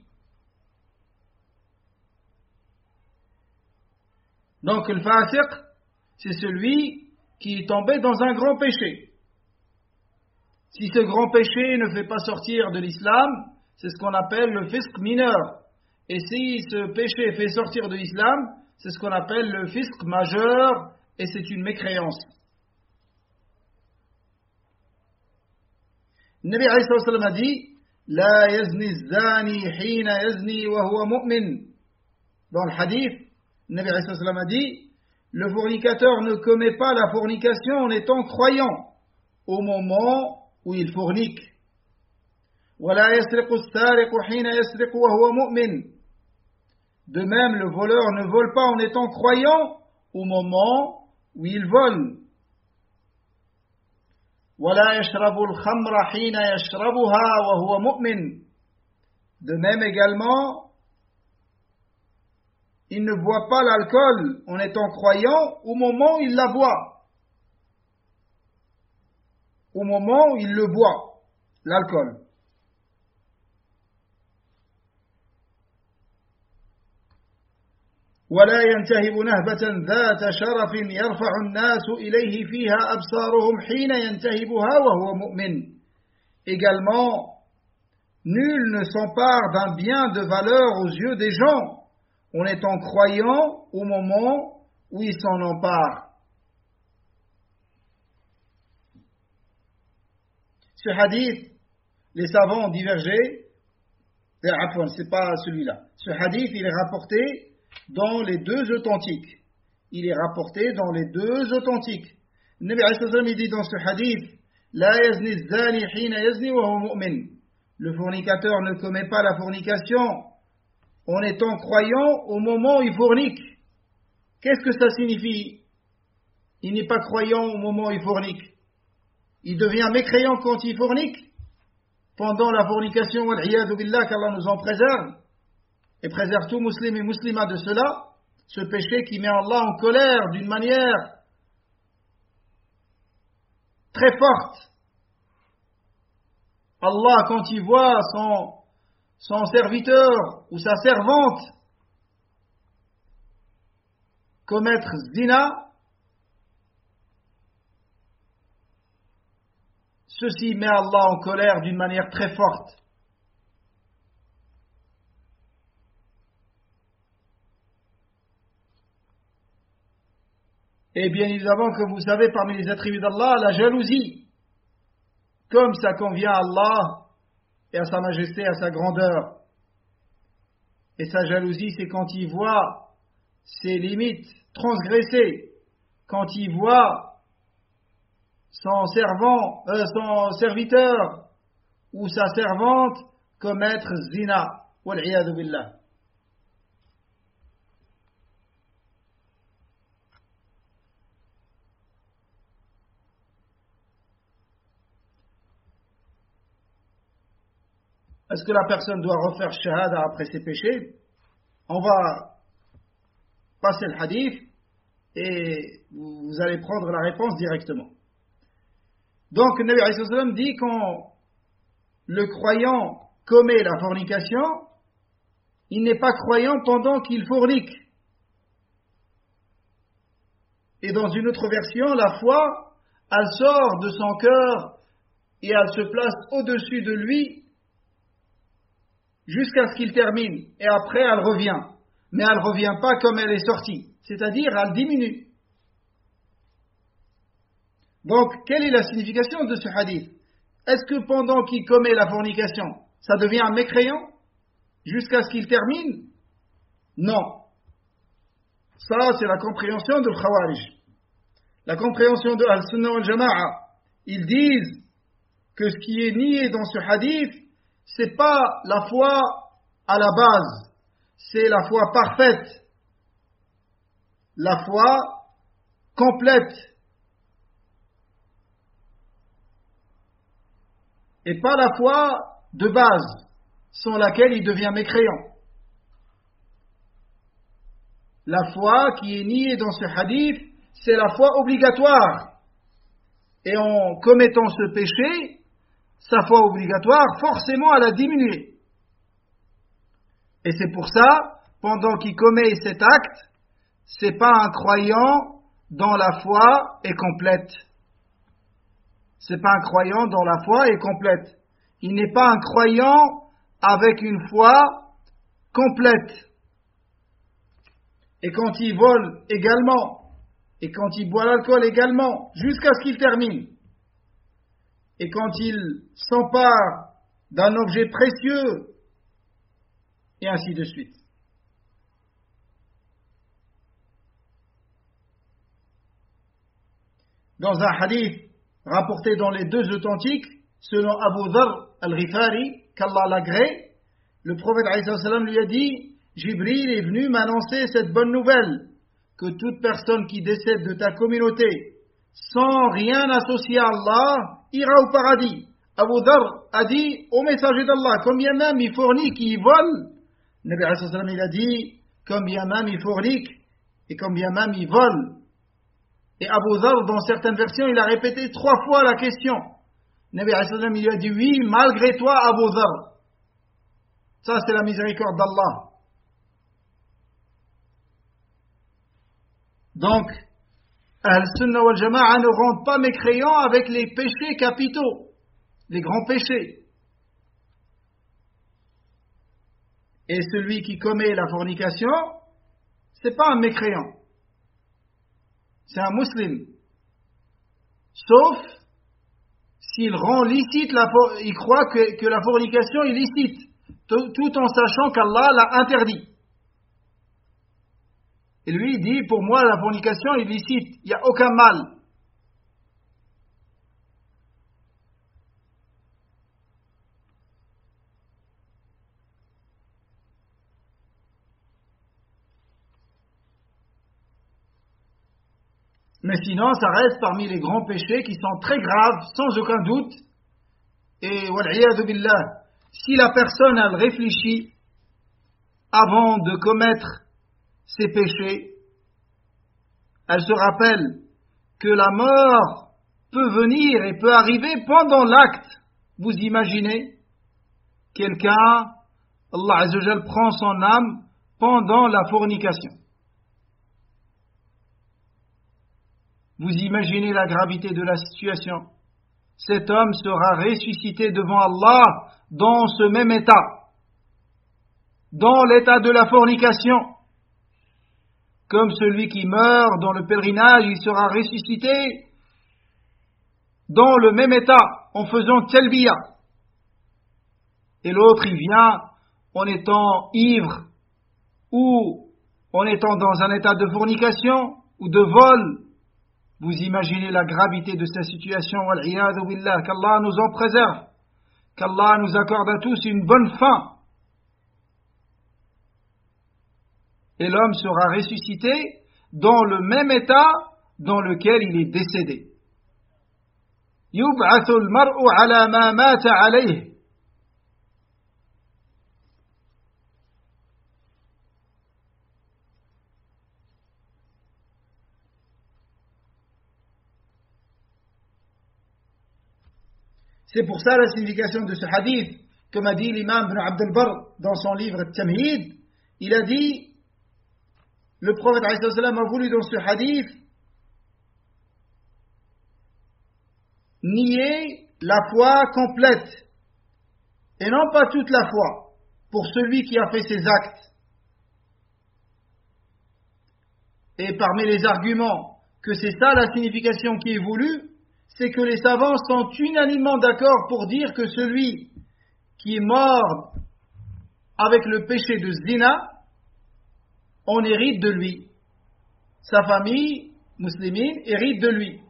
donc le fasiq, c'est celui qui est tombé dans un grand péché. Si ce grand péché ne fait pas sortir de l'islam, c'est ce qu'on appelle le fisq mineur. Et si ce péché fait sortir de l'islam, c'est ce qu'on appelle le fisq majeur, et c'est une mécréance. Le Nabi alayhi sallam a dit, La yazni zani hina yazni wa huwa mu'min. Dans le hadith, le Nabi alayhi sallam a dit, le fornicateur ne commet pas la fornication en étant croyant au moment où il fornique. ولا يسرق السارق حين يسرق وهو مؤمن. De même, le voleur ne vole pas en étant croyant au moment où il vole. ولا يشرب الخمر حين يشربها وهو مؤمن. De même également, il ne boit pas l'alcool en étant croyant au moment où il la boit. Au moment où il le boit, l'alcool. ولا ينتهب نهبة ذات شرف يرفع الناس إليه فيها أبصارهم حين ينتهبها وهو مؤمن. Également, nul ne s'empare d'un bien de valeur aux yeux des gens en étant croyant au moment où il s'en empare. Ce hadith, les savants ont divergé. Afwan, c'est pas celui-là. Ce hadith, il est rapporté dans les deux authentiques. Il est rapporté dans les deux authentiques. Le Nabi alayhi sallam dit dans ce hadith, La yazni zani hina yazni wa huwa mu'min. Le fornicateur ne commet pas la fornication en étant croyant au moment où il fornique. Qu'est-ce que ça signifie? Il n'est pas croyant au moment où il fornique. Il devient mécréant quand il fornique. Pendant la fornication, wal-iyadu billah, qu'Allah nous en préserve. Et préserve tout musulman et musulman de cela, ce péché qui met Allah en colère d'une manière très forte. Allah, quand il voit son, son serviteur ou sa servante commettre zina, ceci met Allah en colère d'une manière très forte. Et bien évidemment, comme vous savez, parmi les attributs d'Allah, la jalousie, comme ça convient à Allah et à sa majesté, à sa grandeur. Et sa jalousie, c'est quand il voit ses limites transgressées, quand il voit son servant, euh, son serviteur ou sa servante commettre zina. Wal'iyadu billah. Est-ce que la personne doit refaire shahada après ses péchés? On va passer le hadith et vous allez prendre la réponse directement. Donc, le Nabi alayhi salam dit quand le croyant commet la fornication, il n'est pas croyant pendant qu'il fornique. Et dans une autre version, la foi, elle sort de son cœur et elle se place au-dessus de lui jusqu'à ce qu'il termine. Et après, elle revient. Mais elle ne revient pas comme elle est sortie. C'est-à-dire, elle diminue. Donc, quelle est la signification de ce hadith? Est-ce que pendant qu'il commet la fornication, ça devient un mécréant jusqu'à ce qu'il termine? Non. Ça, c'est la compréhension de l'Khawarij. La compréhension de Al-Sunnah wal-Jama'a. Ils disent que ce qui est nié dans ce hadith, c'est pas la foi à la base, c'est la foi parfaite, la foi complète, et pas la foi de base, sans laquelle il devient mécréant. La foi qui est niée dans ce hadith, c'est la foi obligatoire. Et en commettant ce péché, sa foi obligatoire, forcément, elle a diminué. Et c'est pour ça, pendant qu'il commet cet acte, c'est pas un croyant dont la foi est complète. C'est pas un croyant dont la foi est complète. Il n'est pas un croyant avec une foi complète. Et quand il vole également, et quand il boit l'alcool également, jusqu'à ce qu'il termine, et quand il s'empare d'un objet précieux, et ainsi de suite. Dans un hadith rapporté dans les deux authentiques, selon Abu Dharr al-Ghifari, qu'Allah l'agrée, le prophète alayhi salam lui a dit, Jibril est venu m'annoncer cette bonne nouvelle, que toute personne qui décède de ta communauté, sans rien associer à Allah, ira au paradis. Abu Dharr a dit au messager d'Allah, combien même il fornique, il vole. Nabi alayhi salam il a dit, combien même il fornique et combien même il vole. Et Abu Dharr, dans certaines versions, il a répété trois fois la question. Nabi alayhi salam il a dit, oui, malgré toi, Abu Dharr. Ça, c'est la miséricorde d'Allah. Donc, Al-Sunnah wal-Jama'a ne rendent pas mécréants avec les péchés capitaux, les grands péchés. Et celui qui commet la fornication, c'est pas un mécréant, c'est un musulman. Sauf s'il rend licite, la for- il croit que, que la fornication est licite, tout, tout en sachant qu'Allah l'a interdit. Et lui, il dit, pour moi, la fornication est licite, il n'y a aucun mal. Mais sinon, ça reste parmi les grands péchés qui sont très graves, sans aucun doute. Et, wal'iyadu billah, si la personne, elle réfléchit avant de commettre ses péchés, elle se rappelle que la mort peut venir et peut arriver pendant l'acte. Vous imaginez quelqu'un, Allah Azza wa Jal prend son âme pendant la fornication. Vous imaginez la gravité de la situation. Cet homme sera ressuscité devant Allah dans ce même état, dans l'état de la fornication. Comme celui qui meurt dans le pèlerinage, il sera ressuscité dans le même état, en faisant talbiya. Et l'autre, il vient en étant ivre, ou en étant dans un état de fornication, ou de vol. Vous imaginez la gravité de cette situation, wal'iyadu billah, qu'Allah nous en préserve, qu'Allah nous accorde à tous une bonne fin. Et l'homme sera ressuscité dans le même état dans lequel il est décédé. يُبْعَثُ الْمَرْءُ عَلَى مَا مَاتَ عَلَيْهِ. C'est pour ça la signification de ce hadith, comme a dit l'imam Ibn Abd al-Barr dans son livre Tamhid. Il a dit, le prophète alayhi salam a voulu dans ce hadith nier la foi complète et non pas toute la foi pour celui qui a fait ses actes. Et parmi les arguments que c'est ça la signification qui est voulue, c'est que les savants sont unanimement d'accord pour dire que celui qui est mort avec le péché de zina, on hérite de lui. Sa famille muslimine hérite de lui.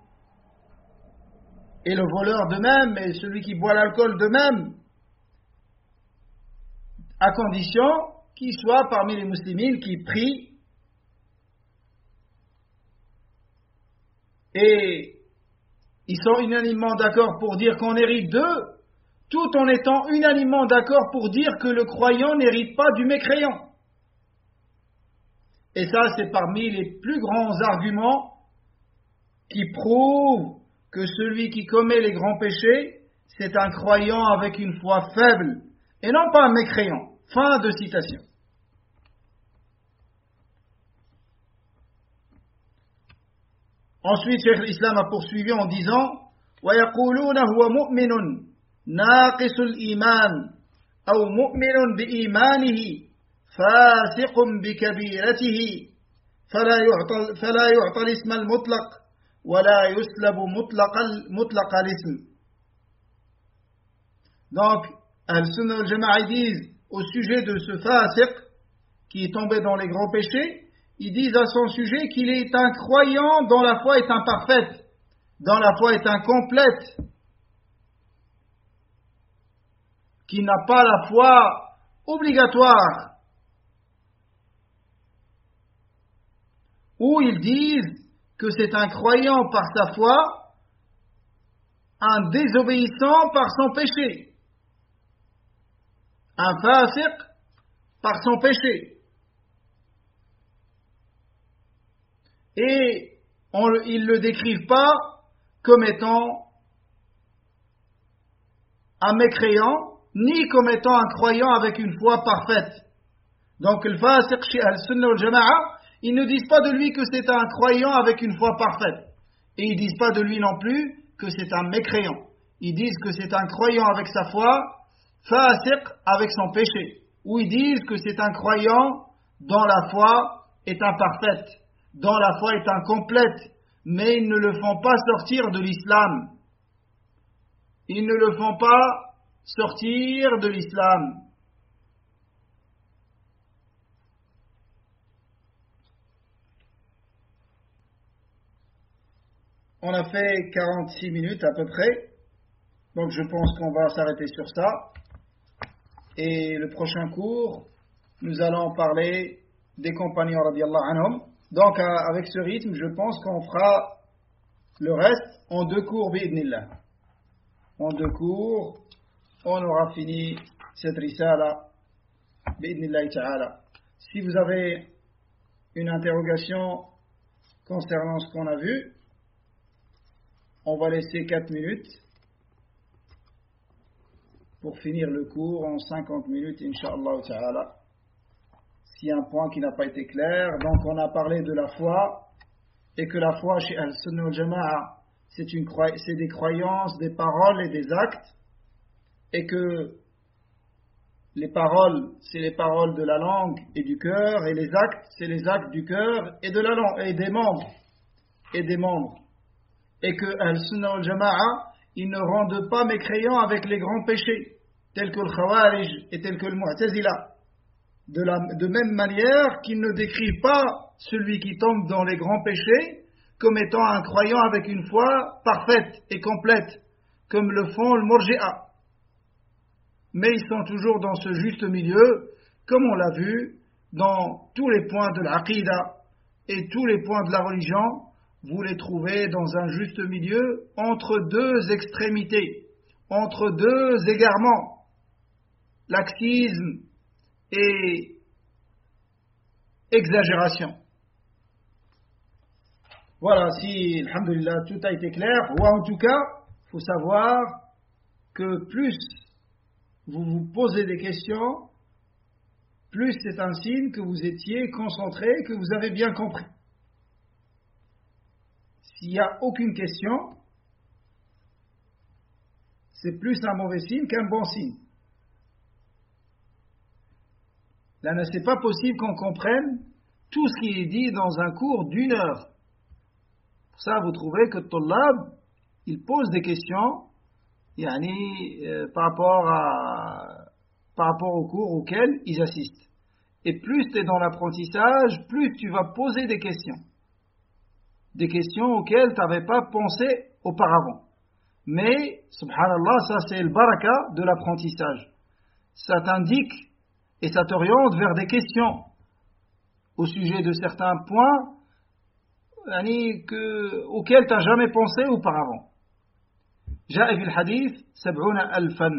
Et le voleur de même, et celui qui boit l'alcool de même, à condition qu'il soit parmi les muslimines qui prient. Et ils sont unanimement d'accord pour dire qu'on hérite d'eux, tout en étant unanimement d'accord pour dire que le croyant n'hérite pas du mécréant. Et ça, c'est parmi les plus grands arguments qui prouvent que celui qui commet les grands péchés, c'est un croyant avec une foi faible, et non pas un mécréant. Fin de citation. Ensuite, Cheikh l'Islam a poursuivi en disant وَيَقُولُونَ هُوَ مُؤْمِنٌ نَاقِصُ الْإِيمَانِ أَوْ مُؤْمِنٌ بِإِيمَانِهِ فَاسِقٌ بِكَبِيرَتِهِ فَلَا يُعْطَى فَلَا يُعْطَى الْإِسْمَ الْمُطْلَقَ وَلَا يُسْلَبُ مُطْلَقَ مُطْلَقَ الْإِسْمِ. Donc, Al-Sunnah wal-Jama'a disent au sujet de ce fasiq qui est tombé dans les grands péchés, ils disent à son sujet qu'il est un croyant dont la foi est imparfaite, dont la foi est incomplète, qui n'a pas la foi obligatoire. Ou ils disent que c'est un croyant par sa foi, un désobéissant par son péché, un fasiq par son péché. Et on, ils ne le décrivent pas comme étant un mécréant, ni comme étant un croyant avec une foi parfaite. Donc le fasiq chez Al-Sunnah wal-Jama'a, ils ne disent pas de lui que c'est un croyant avec une foi parfaite. Et ils ne disent pas de lui non plus que c'est un mécréant. Ils disent que c'est un croyant avec sa foi, fasiq avec son péché. Ou ils disent que c'est un croyant dont la foi est imparfaite, dont la foi est incomplète, mais ils ne le font pas sortir de l'islam. Ils ne le font pas sortir de l'islam. On a fait quarante-six minutes à peu près, donc je pense qu'on va s'arrêter sur ça. Et le prochain cours, nous allons parler des compagnons radiyallahu anhum. Donc avec ce rythme, je pense qu'on fera le reste en deux cours bi'idnillah. En deux cours, on aura fini cette risala bi'idnillah ta'ala. Si vous avez une interrogation concernant ce qu'on a vu, on va laisser quatre minutes pour finir le cours en cinquante minutes, Inch'Allah ta'ala. S'il y a un point qui n'a pas été clair, donc on a parlé de la foi, et que la foi chez Al-Sunnah wal-Jama'a, c'est, une, c'est des croyances, des paroles et des actes, et que les paroles, c'est les paroles de la langue et du cœur, et les actes, c'est les actes du cœur et de la langue, et des membres, et des membres. Et que Al-Sunnah wal-Jama'a, ils ne rendent pas mécréants avec les grands péchés, tels que le Khawarij et tels que le Mu'tazila. De la de même manière qu'ils ne décrivent pas celui qui tombe dans les grands péchés comme étant un croyant avec une foi parfaite et complète, comme le font le Murji'a. mais ils sont toujours dans ce juste milieu, comme on l'a vu dans tous les points de l'aqida et tous les points de la religion. Vous les trouvez dans un juste milieu entre deux extrémités, entre deux égarements, laxisme et exagération. Voilà, si, alhamdulillah, tout a été clair, ou en tout cas, il faut savoir que plus vous vous posez des questions, plus c'est un signe que vous étiez concentré, que vous avez bien compris. S'il n'y a aucune question, c'est plus un mauvais signe qu'un bon signe. Là, c'est pas possible qu'on comprenne tout ce qui est dit dans un cours d'une heure. Pour ça, vous trouvez que Tullab, il pose des questions yani, euh, par, rapport à, par rapport au cours auquel ils assistent. Et plus tu es dans l'apprentissage, plus tu vas poser des questions. Des questions auxquelles tu n'avais pas pensé auparavant. Mais, subhanallah, ça c'est le baraka de l'apprentissage. Ça t'indique et ça t'oriente vers des questions au sujet de certains points yani, que, auxquels tu n'as jamais pensé auparavant. جاء في الحديث سبعون ألفا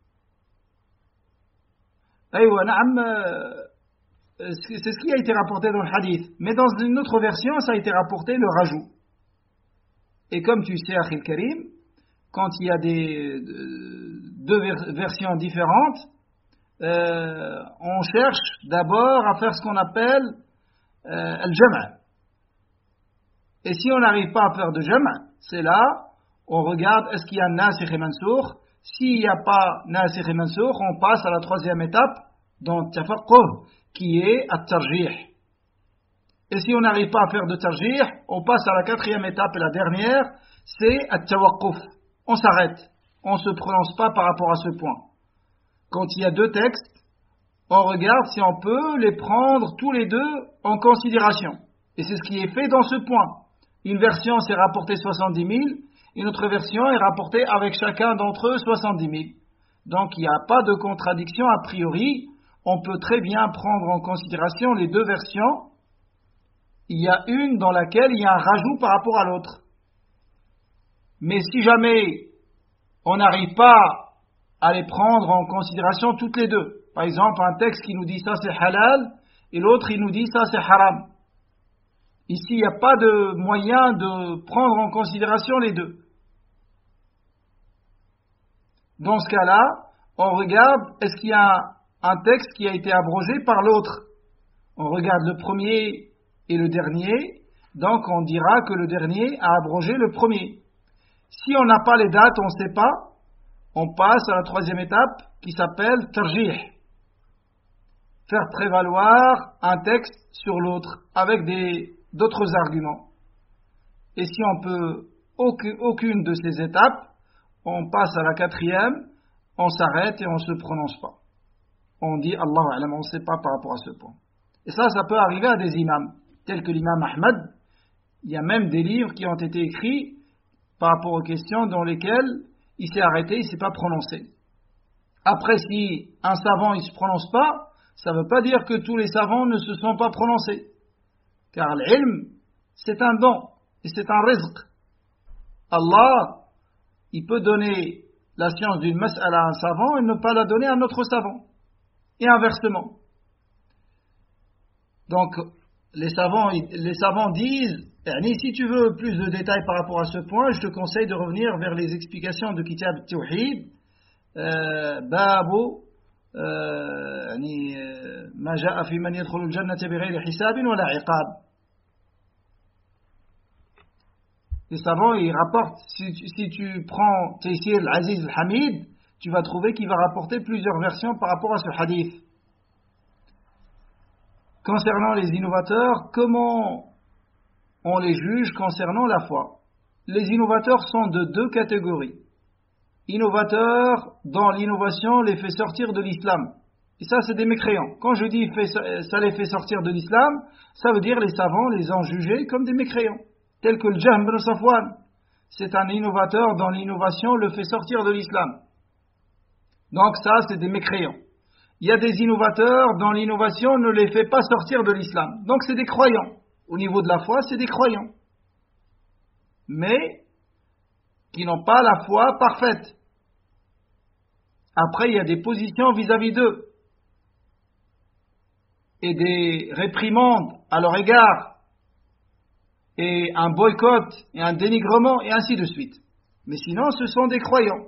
أيوة نعم c'est ce qui a été rapporté dans le hadith, mais dans une autre version ça a été rapporté le rajout. Et comme tu sais Akhil Karim, quand il y a des deux versions différentes, euh, on cherche d'abord à faire ce qu'on appelle euh, al-jam'. Et si on n'arrive pas à faire de jam', c'est là on regarde est-ce qu'il y a nasikh et mansoukh. S'il n'y a pas nasikh et mansoukh, on passe à la troisième étape dans tafaqquh, qui est at-tarjih. Et si on n'arrive pas à faire de tarjih, on passe à la quatrième étape et la dernière, c'est at-tawaqquf. On s'arrête, on ne se prononce pas par rapport à ce point. Quand il y a deux textes, on regarde si on peut les prendre tous les deux en considération. Et c'est ce qui est fait dans ce point. Une version s'est rapportée soixante-dix mille, une autre version est rapportée avec chacun d'entre eux soixante-dix mille. Donc il n'y a pas de contradiction a priori. On peut très bien prendre en considération les deux versions. Il y a une dans laquelle il y a un rajout par rapport à l'autre. Mais si jamais on n'arrive pas à les prendre en considération toutes les deux, par exemple un texte qui nous dit ça c'est halal et l'autre il nous dit ça c'est haram. Ici il n'y a pas de moyen de prendre en considération les deux. Dans ce cas-là, on regarde est-ce qu'il y a un texte qui a été abrogé par l'autre. On regarde le premier et le dernier, donc on dira que le dernier a abrogé le premier. Si on n'a pas les dates, on ne sait pas, on passe à la troisième étape qui s'appelle tarjih. Faire prévaloir un texte sur l'autre avec des, d'autres arguments. Et si on peut aucune, aucune de ces étapes, on passe à la quatrième, on s'arrête et on ne se prononce pas. On dit Allahu a'lam, on ne sait pas par rapport à ce point. Et ça, ça peut arriver à des imams, tels que l'imam Ahmad. Il y a même des livres qui ont été écrits par rapport aux questions dans lesquelles il s'est arrêté, il ne s'est pas prononcé. Après, si un savant ne se prononce pas, ça ne veut pas dire que tous les savants ne se sont pas prononcés. Car l'ilm, c'est un don, et c'est un rizq. Allah, il peut donner la science d'une mas'ala à un savant et ne pas la donner à un autre savant. Et inversement. Donc, les savants, les savants disent, si tu veux plus de détails par rapport à ce point, je te conseille de revenir vers les explications de Kitab al-Tawhid, Babu, ma ja'a fi man yadkhulu al-jannata bighayri hisabin wa la iqab. Les savants, ils rapportent, si tu, si tu prends Taysir al-Aziz al-Hamid, tu vas trouver qu'il va rapporter plusieurs versions par rapport à ce hadith. Concernant les innovateurs, comment on les juge concernant la foi? Les innovateurs sont de deux catégories. Innovateurs, dans l'innovation, les fait sortir de l'islam. Et ça, c'est des mécréants. Quand je dis ça les fait sortir de l'islam, ça veut dire les savants les ont jugés comme des mécréants. Tel que le Jahm ibn Safwan. C'est un innovateur dans l'innovation, le fait sortir de l'islam. Donc ça, c'est des mécréants. Il y a des innovateurs dont l'innovation ne les fait pas sortir de l'islam. Donc c'est des croyants. Au niveau de la foi, c'est des croyants. Mais qui n'ont pas la foi parfaite. Après, il y a des positions vis-à-vis d'eux. Et des réprimandes à leur égard. Et un boycott, et un dénigrement, et ainsi de suite. Mais sinon, ce sont des croyants.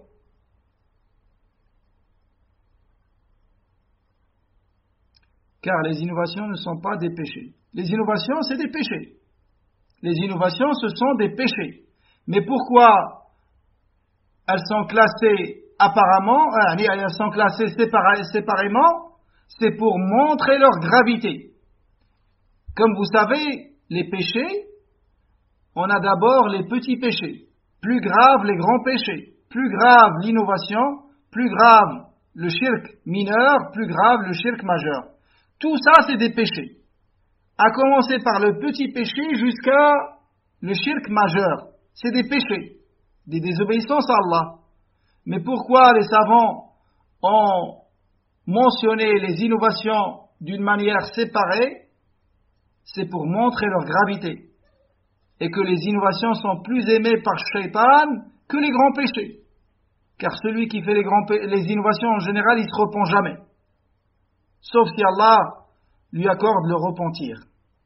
Car les innovations ne sont pas des péchés. Les innovations, c'est des péchés. Les innovations, ce sont des péchés. Mais pourquoi elles sont classées apparemment, elles sont classées séparément? C'est pour montrer leur gravité. Comme vous savez, les péchés, on a d'abord les petits péchés. Plus grave les grands péchés. Plus grave l'innovation, plus grave le shirk mineur, plus grave le shirk majeur. Tout ça, c'est des péchés. À commencer par le petit péché jusqu'à le shirk majeur. C'est des péchés, des désobéissances à Allah. Mais pourquoi les savants ont mentionné les innovations d'une manière séparée? C'est pour montrer leur gravité. Et que les innovations sont plus aimées par Shaitan que les grands péchés. Car celui qui fait les, grands pé- les innovations en général, il ne se repent jamais. Sauf si Allah lui accorde le repentir.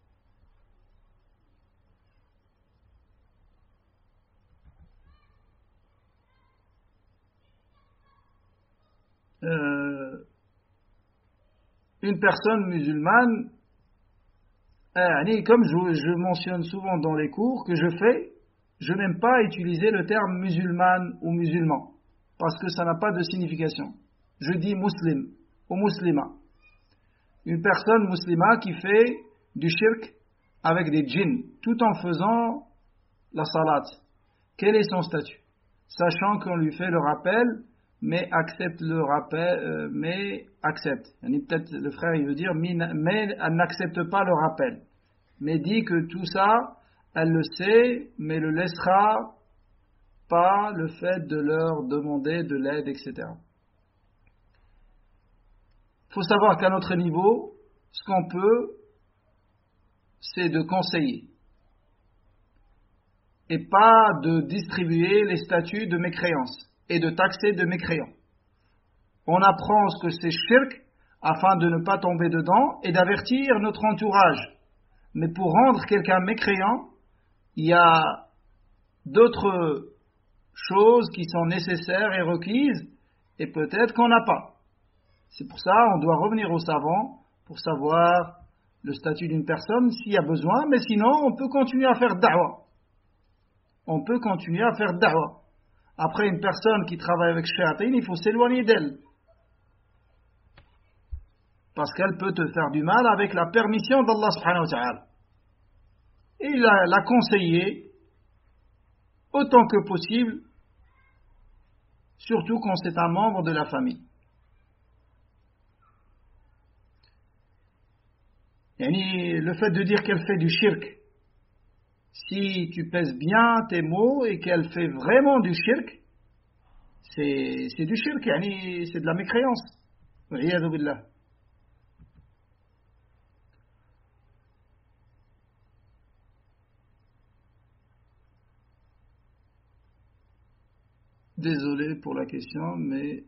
Euh, une personne musulmane, euh, comme je, je mentionne souvent dans les cours que je fais, je n'aime pas utiliser le terme musulmane ou musulman, parce que ça n'a pas de signification. Je dis muslim ou muslima. Une personne musulmane qui fait du shirk avec des djinns, tout en faisant la salat. Quel est son statut? Sachant qu'on lui fait le rappel, mais accepte le rappel, euh, mais accepte. Peut-être le frère il veut dire, mais elle n'accepte pas le rappel. Mais dit que tout ça, elle le sait, mais le laissera pas le fait de leur demander de l'aide, et cetera. Il faut savoir qu'à notre niveau, ce qu'on peut, c'est de conseiller. Et pas de distribuer les statuts de mécréance et de taxer de mécréants. On apprend ce que c'est shirk afin de ne pas tomber dedans et d'avertir notre entourage. Mais pour rendre quelqu'un mécréant, il y a d'autres choses qui sont nécessaires et requises et peut-être qu'on n'a pas. C'est pour ça qu'on doit revenir aux savants pour savoir le statut d'une personne s'il y a besoin, mais sinon on peut continuer à faire da'wa. On peut continuer à faire da'wa. Après, une personne qui travaille avec Shayatin, il faut s'éloigner d'elle. Parce qu'elle peut te faire du mal avec la permission d'Allah subhanahu wa ta'ala. Et il a, l'a conseillé autant que possible, surtout quand c'est un membre de la famille. Yani, le fait de dire qu'elle fait du shirk, si tu pèses bien tes mots et qu'elle fait vraiment du shirk, c'est, c'est du shirk, yani, c'est de la mécréance. Riyadhu billah. Désolé pour la question, mais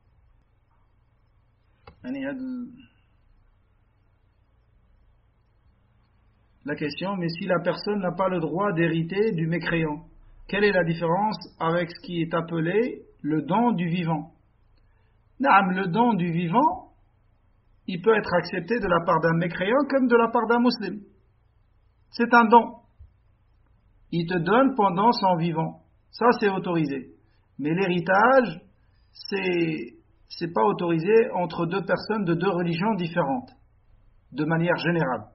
la question, mais si la personne n'a pas le droit d'hériter du mécréant, quelle est la différence avec ce qui est appelé le don du vivant? Naam, le don du vivant, il peut être accepté de la part d'un mécréant comme de la part d'un musulman. C'est un don. Il te donne pendant son vivant. Ça, c'est autorisé. Mais l'héritage, c'est, c'est pas autorisé entre deux personnes de deux religions différentes, de manière générale.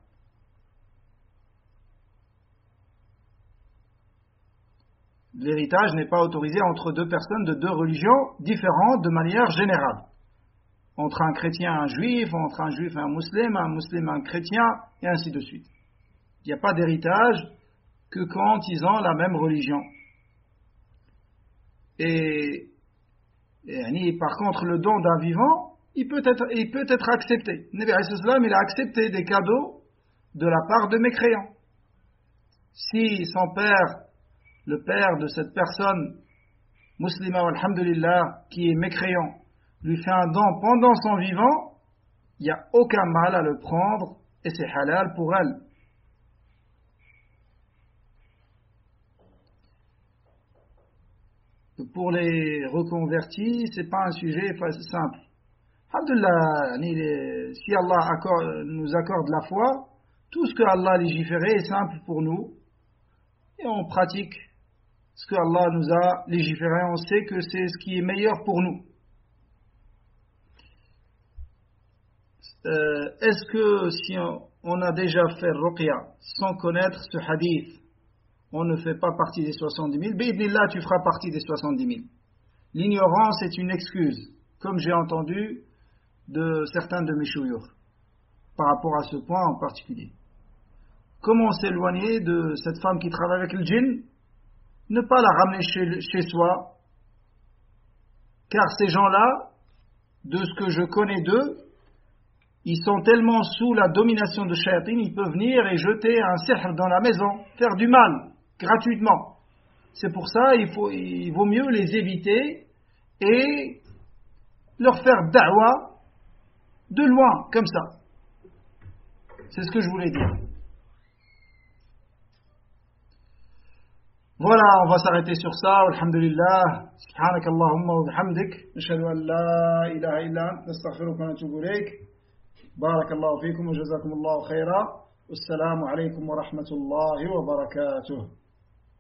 L'héritage n'est pas autorisé entre deux personnes de deux religions différentes de manière générale. Entre un chrétien et un juif, entre un juif et un musulman, un musulman et un chrétien, et ainsi de suite. Il n'y a pas d'héritage que quand ils ont la même religion. Et Et par contre, le don d'un vivant, il peut être, il peut être accepté. Le Nabi alayhi salam, il a accepté des cadeaux de la part de mécréants. Si son père, le père de cette personne, musulmane, alhamdulillah, qui est mécréant, lui fait un don pendant son vivant, il n'y a aucun mal à le prendre et c'est halal pour elle. Pour les reconvertis, c'est pas un sujet simple. Alhamdulillah, si Allah accorde, nous accorde la foi, tout ce que Allah a légiféré est simple pour nous et on pratique ce que Allah nous a légiféré, on sait que c'est ce qui est meilleur pour nous. Euh, est-ce que si on, on a déjà fait ruqya sans connaître ce hadith, on ne fait pas partie des soixante-dix mille? Bi'idhnillah, tu feras partie des soixante-dix mille. L'ignorance est une excuse, comme j'ai entendu de certains de mes chouyours, par rapport à ce point en particulier. Comment s'éloigner de cette femme qui travaille avec le djinn? Ne pas la ramener chez, chez soi, car ces gens-là, de ce que je connais d'eux, ils sont tellement sous la domination de Shayatin, ils peuvent venir et jeter un sihr dans la maison, faire du mal, gratuitement. C'est pour ça il faut, il vaut mieux les éviter et leur faire da'wa de loin, comme ça. C'est ce que je voulais dire. Voilà, on va s'arrêter sur ça. Alhamdulillah. Subhanak Allahumma wa bihamdik. Nashhadu an la ilaha illa ant. Nastaghfiruka wa natubu ilayk. Barakallahu fikum wa jazakumullahu khaira. Wassalamu alaykum wa rahmatullahi wa barakatuh.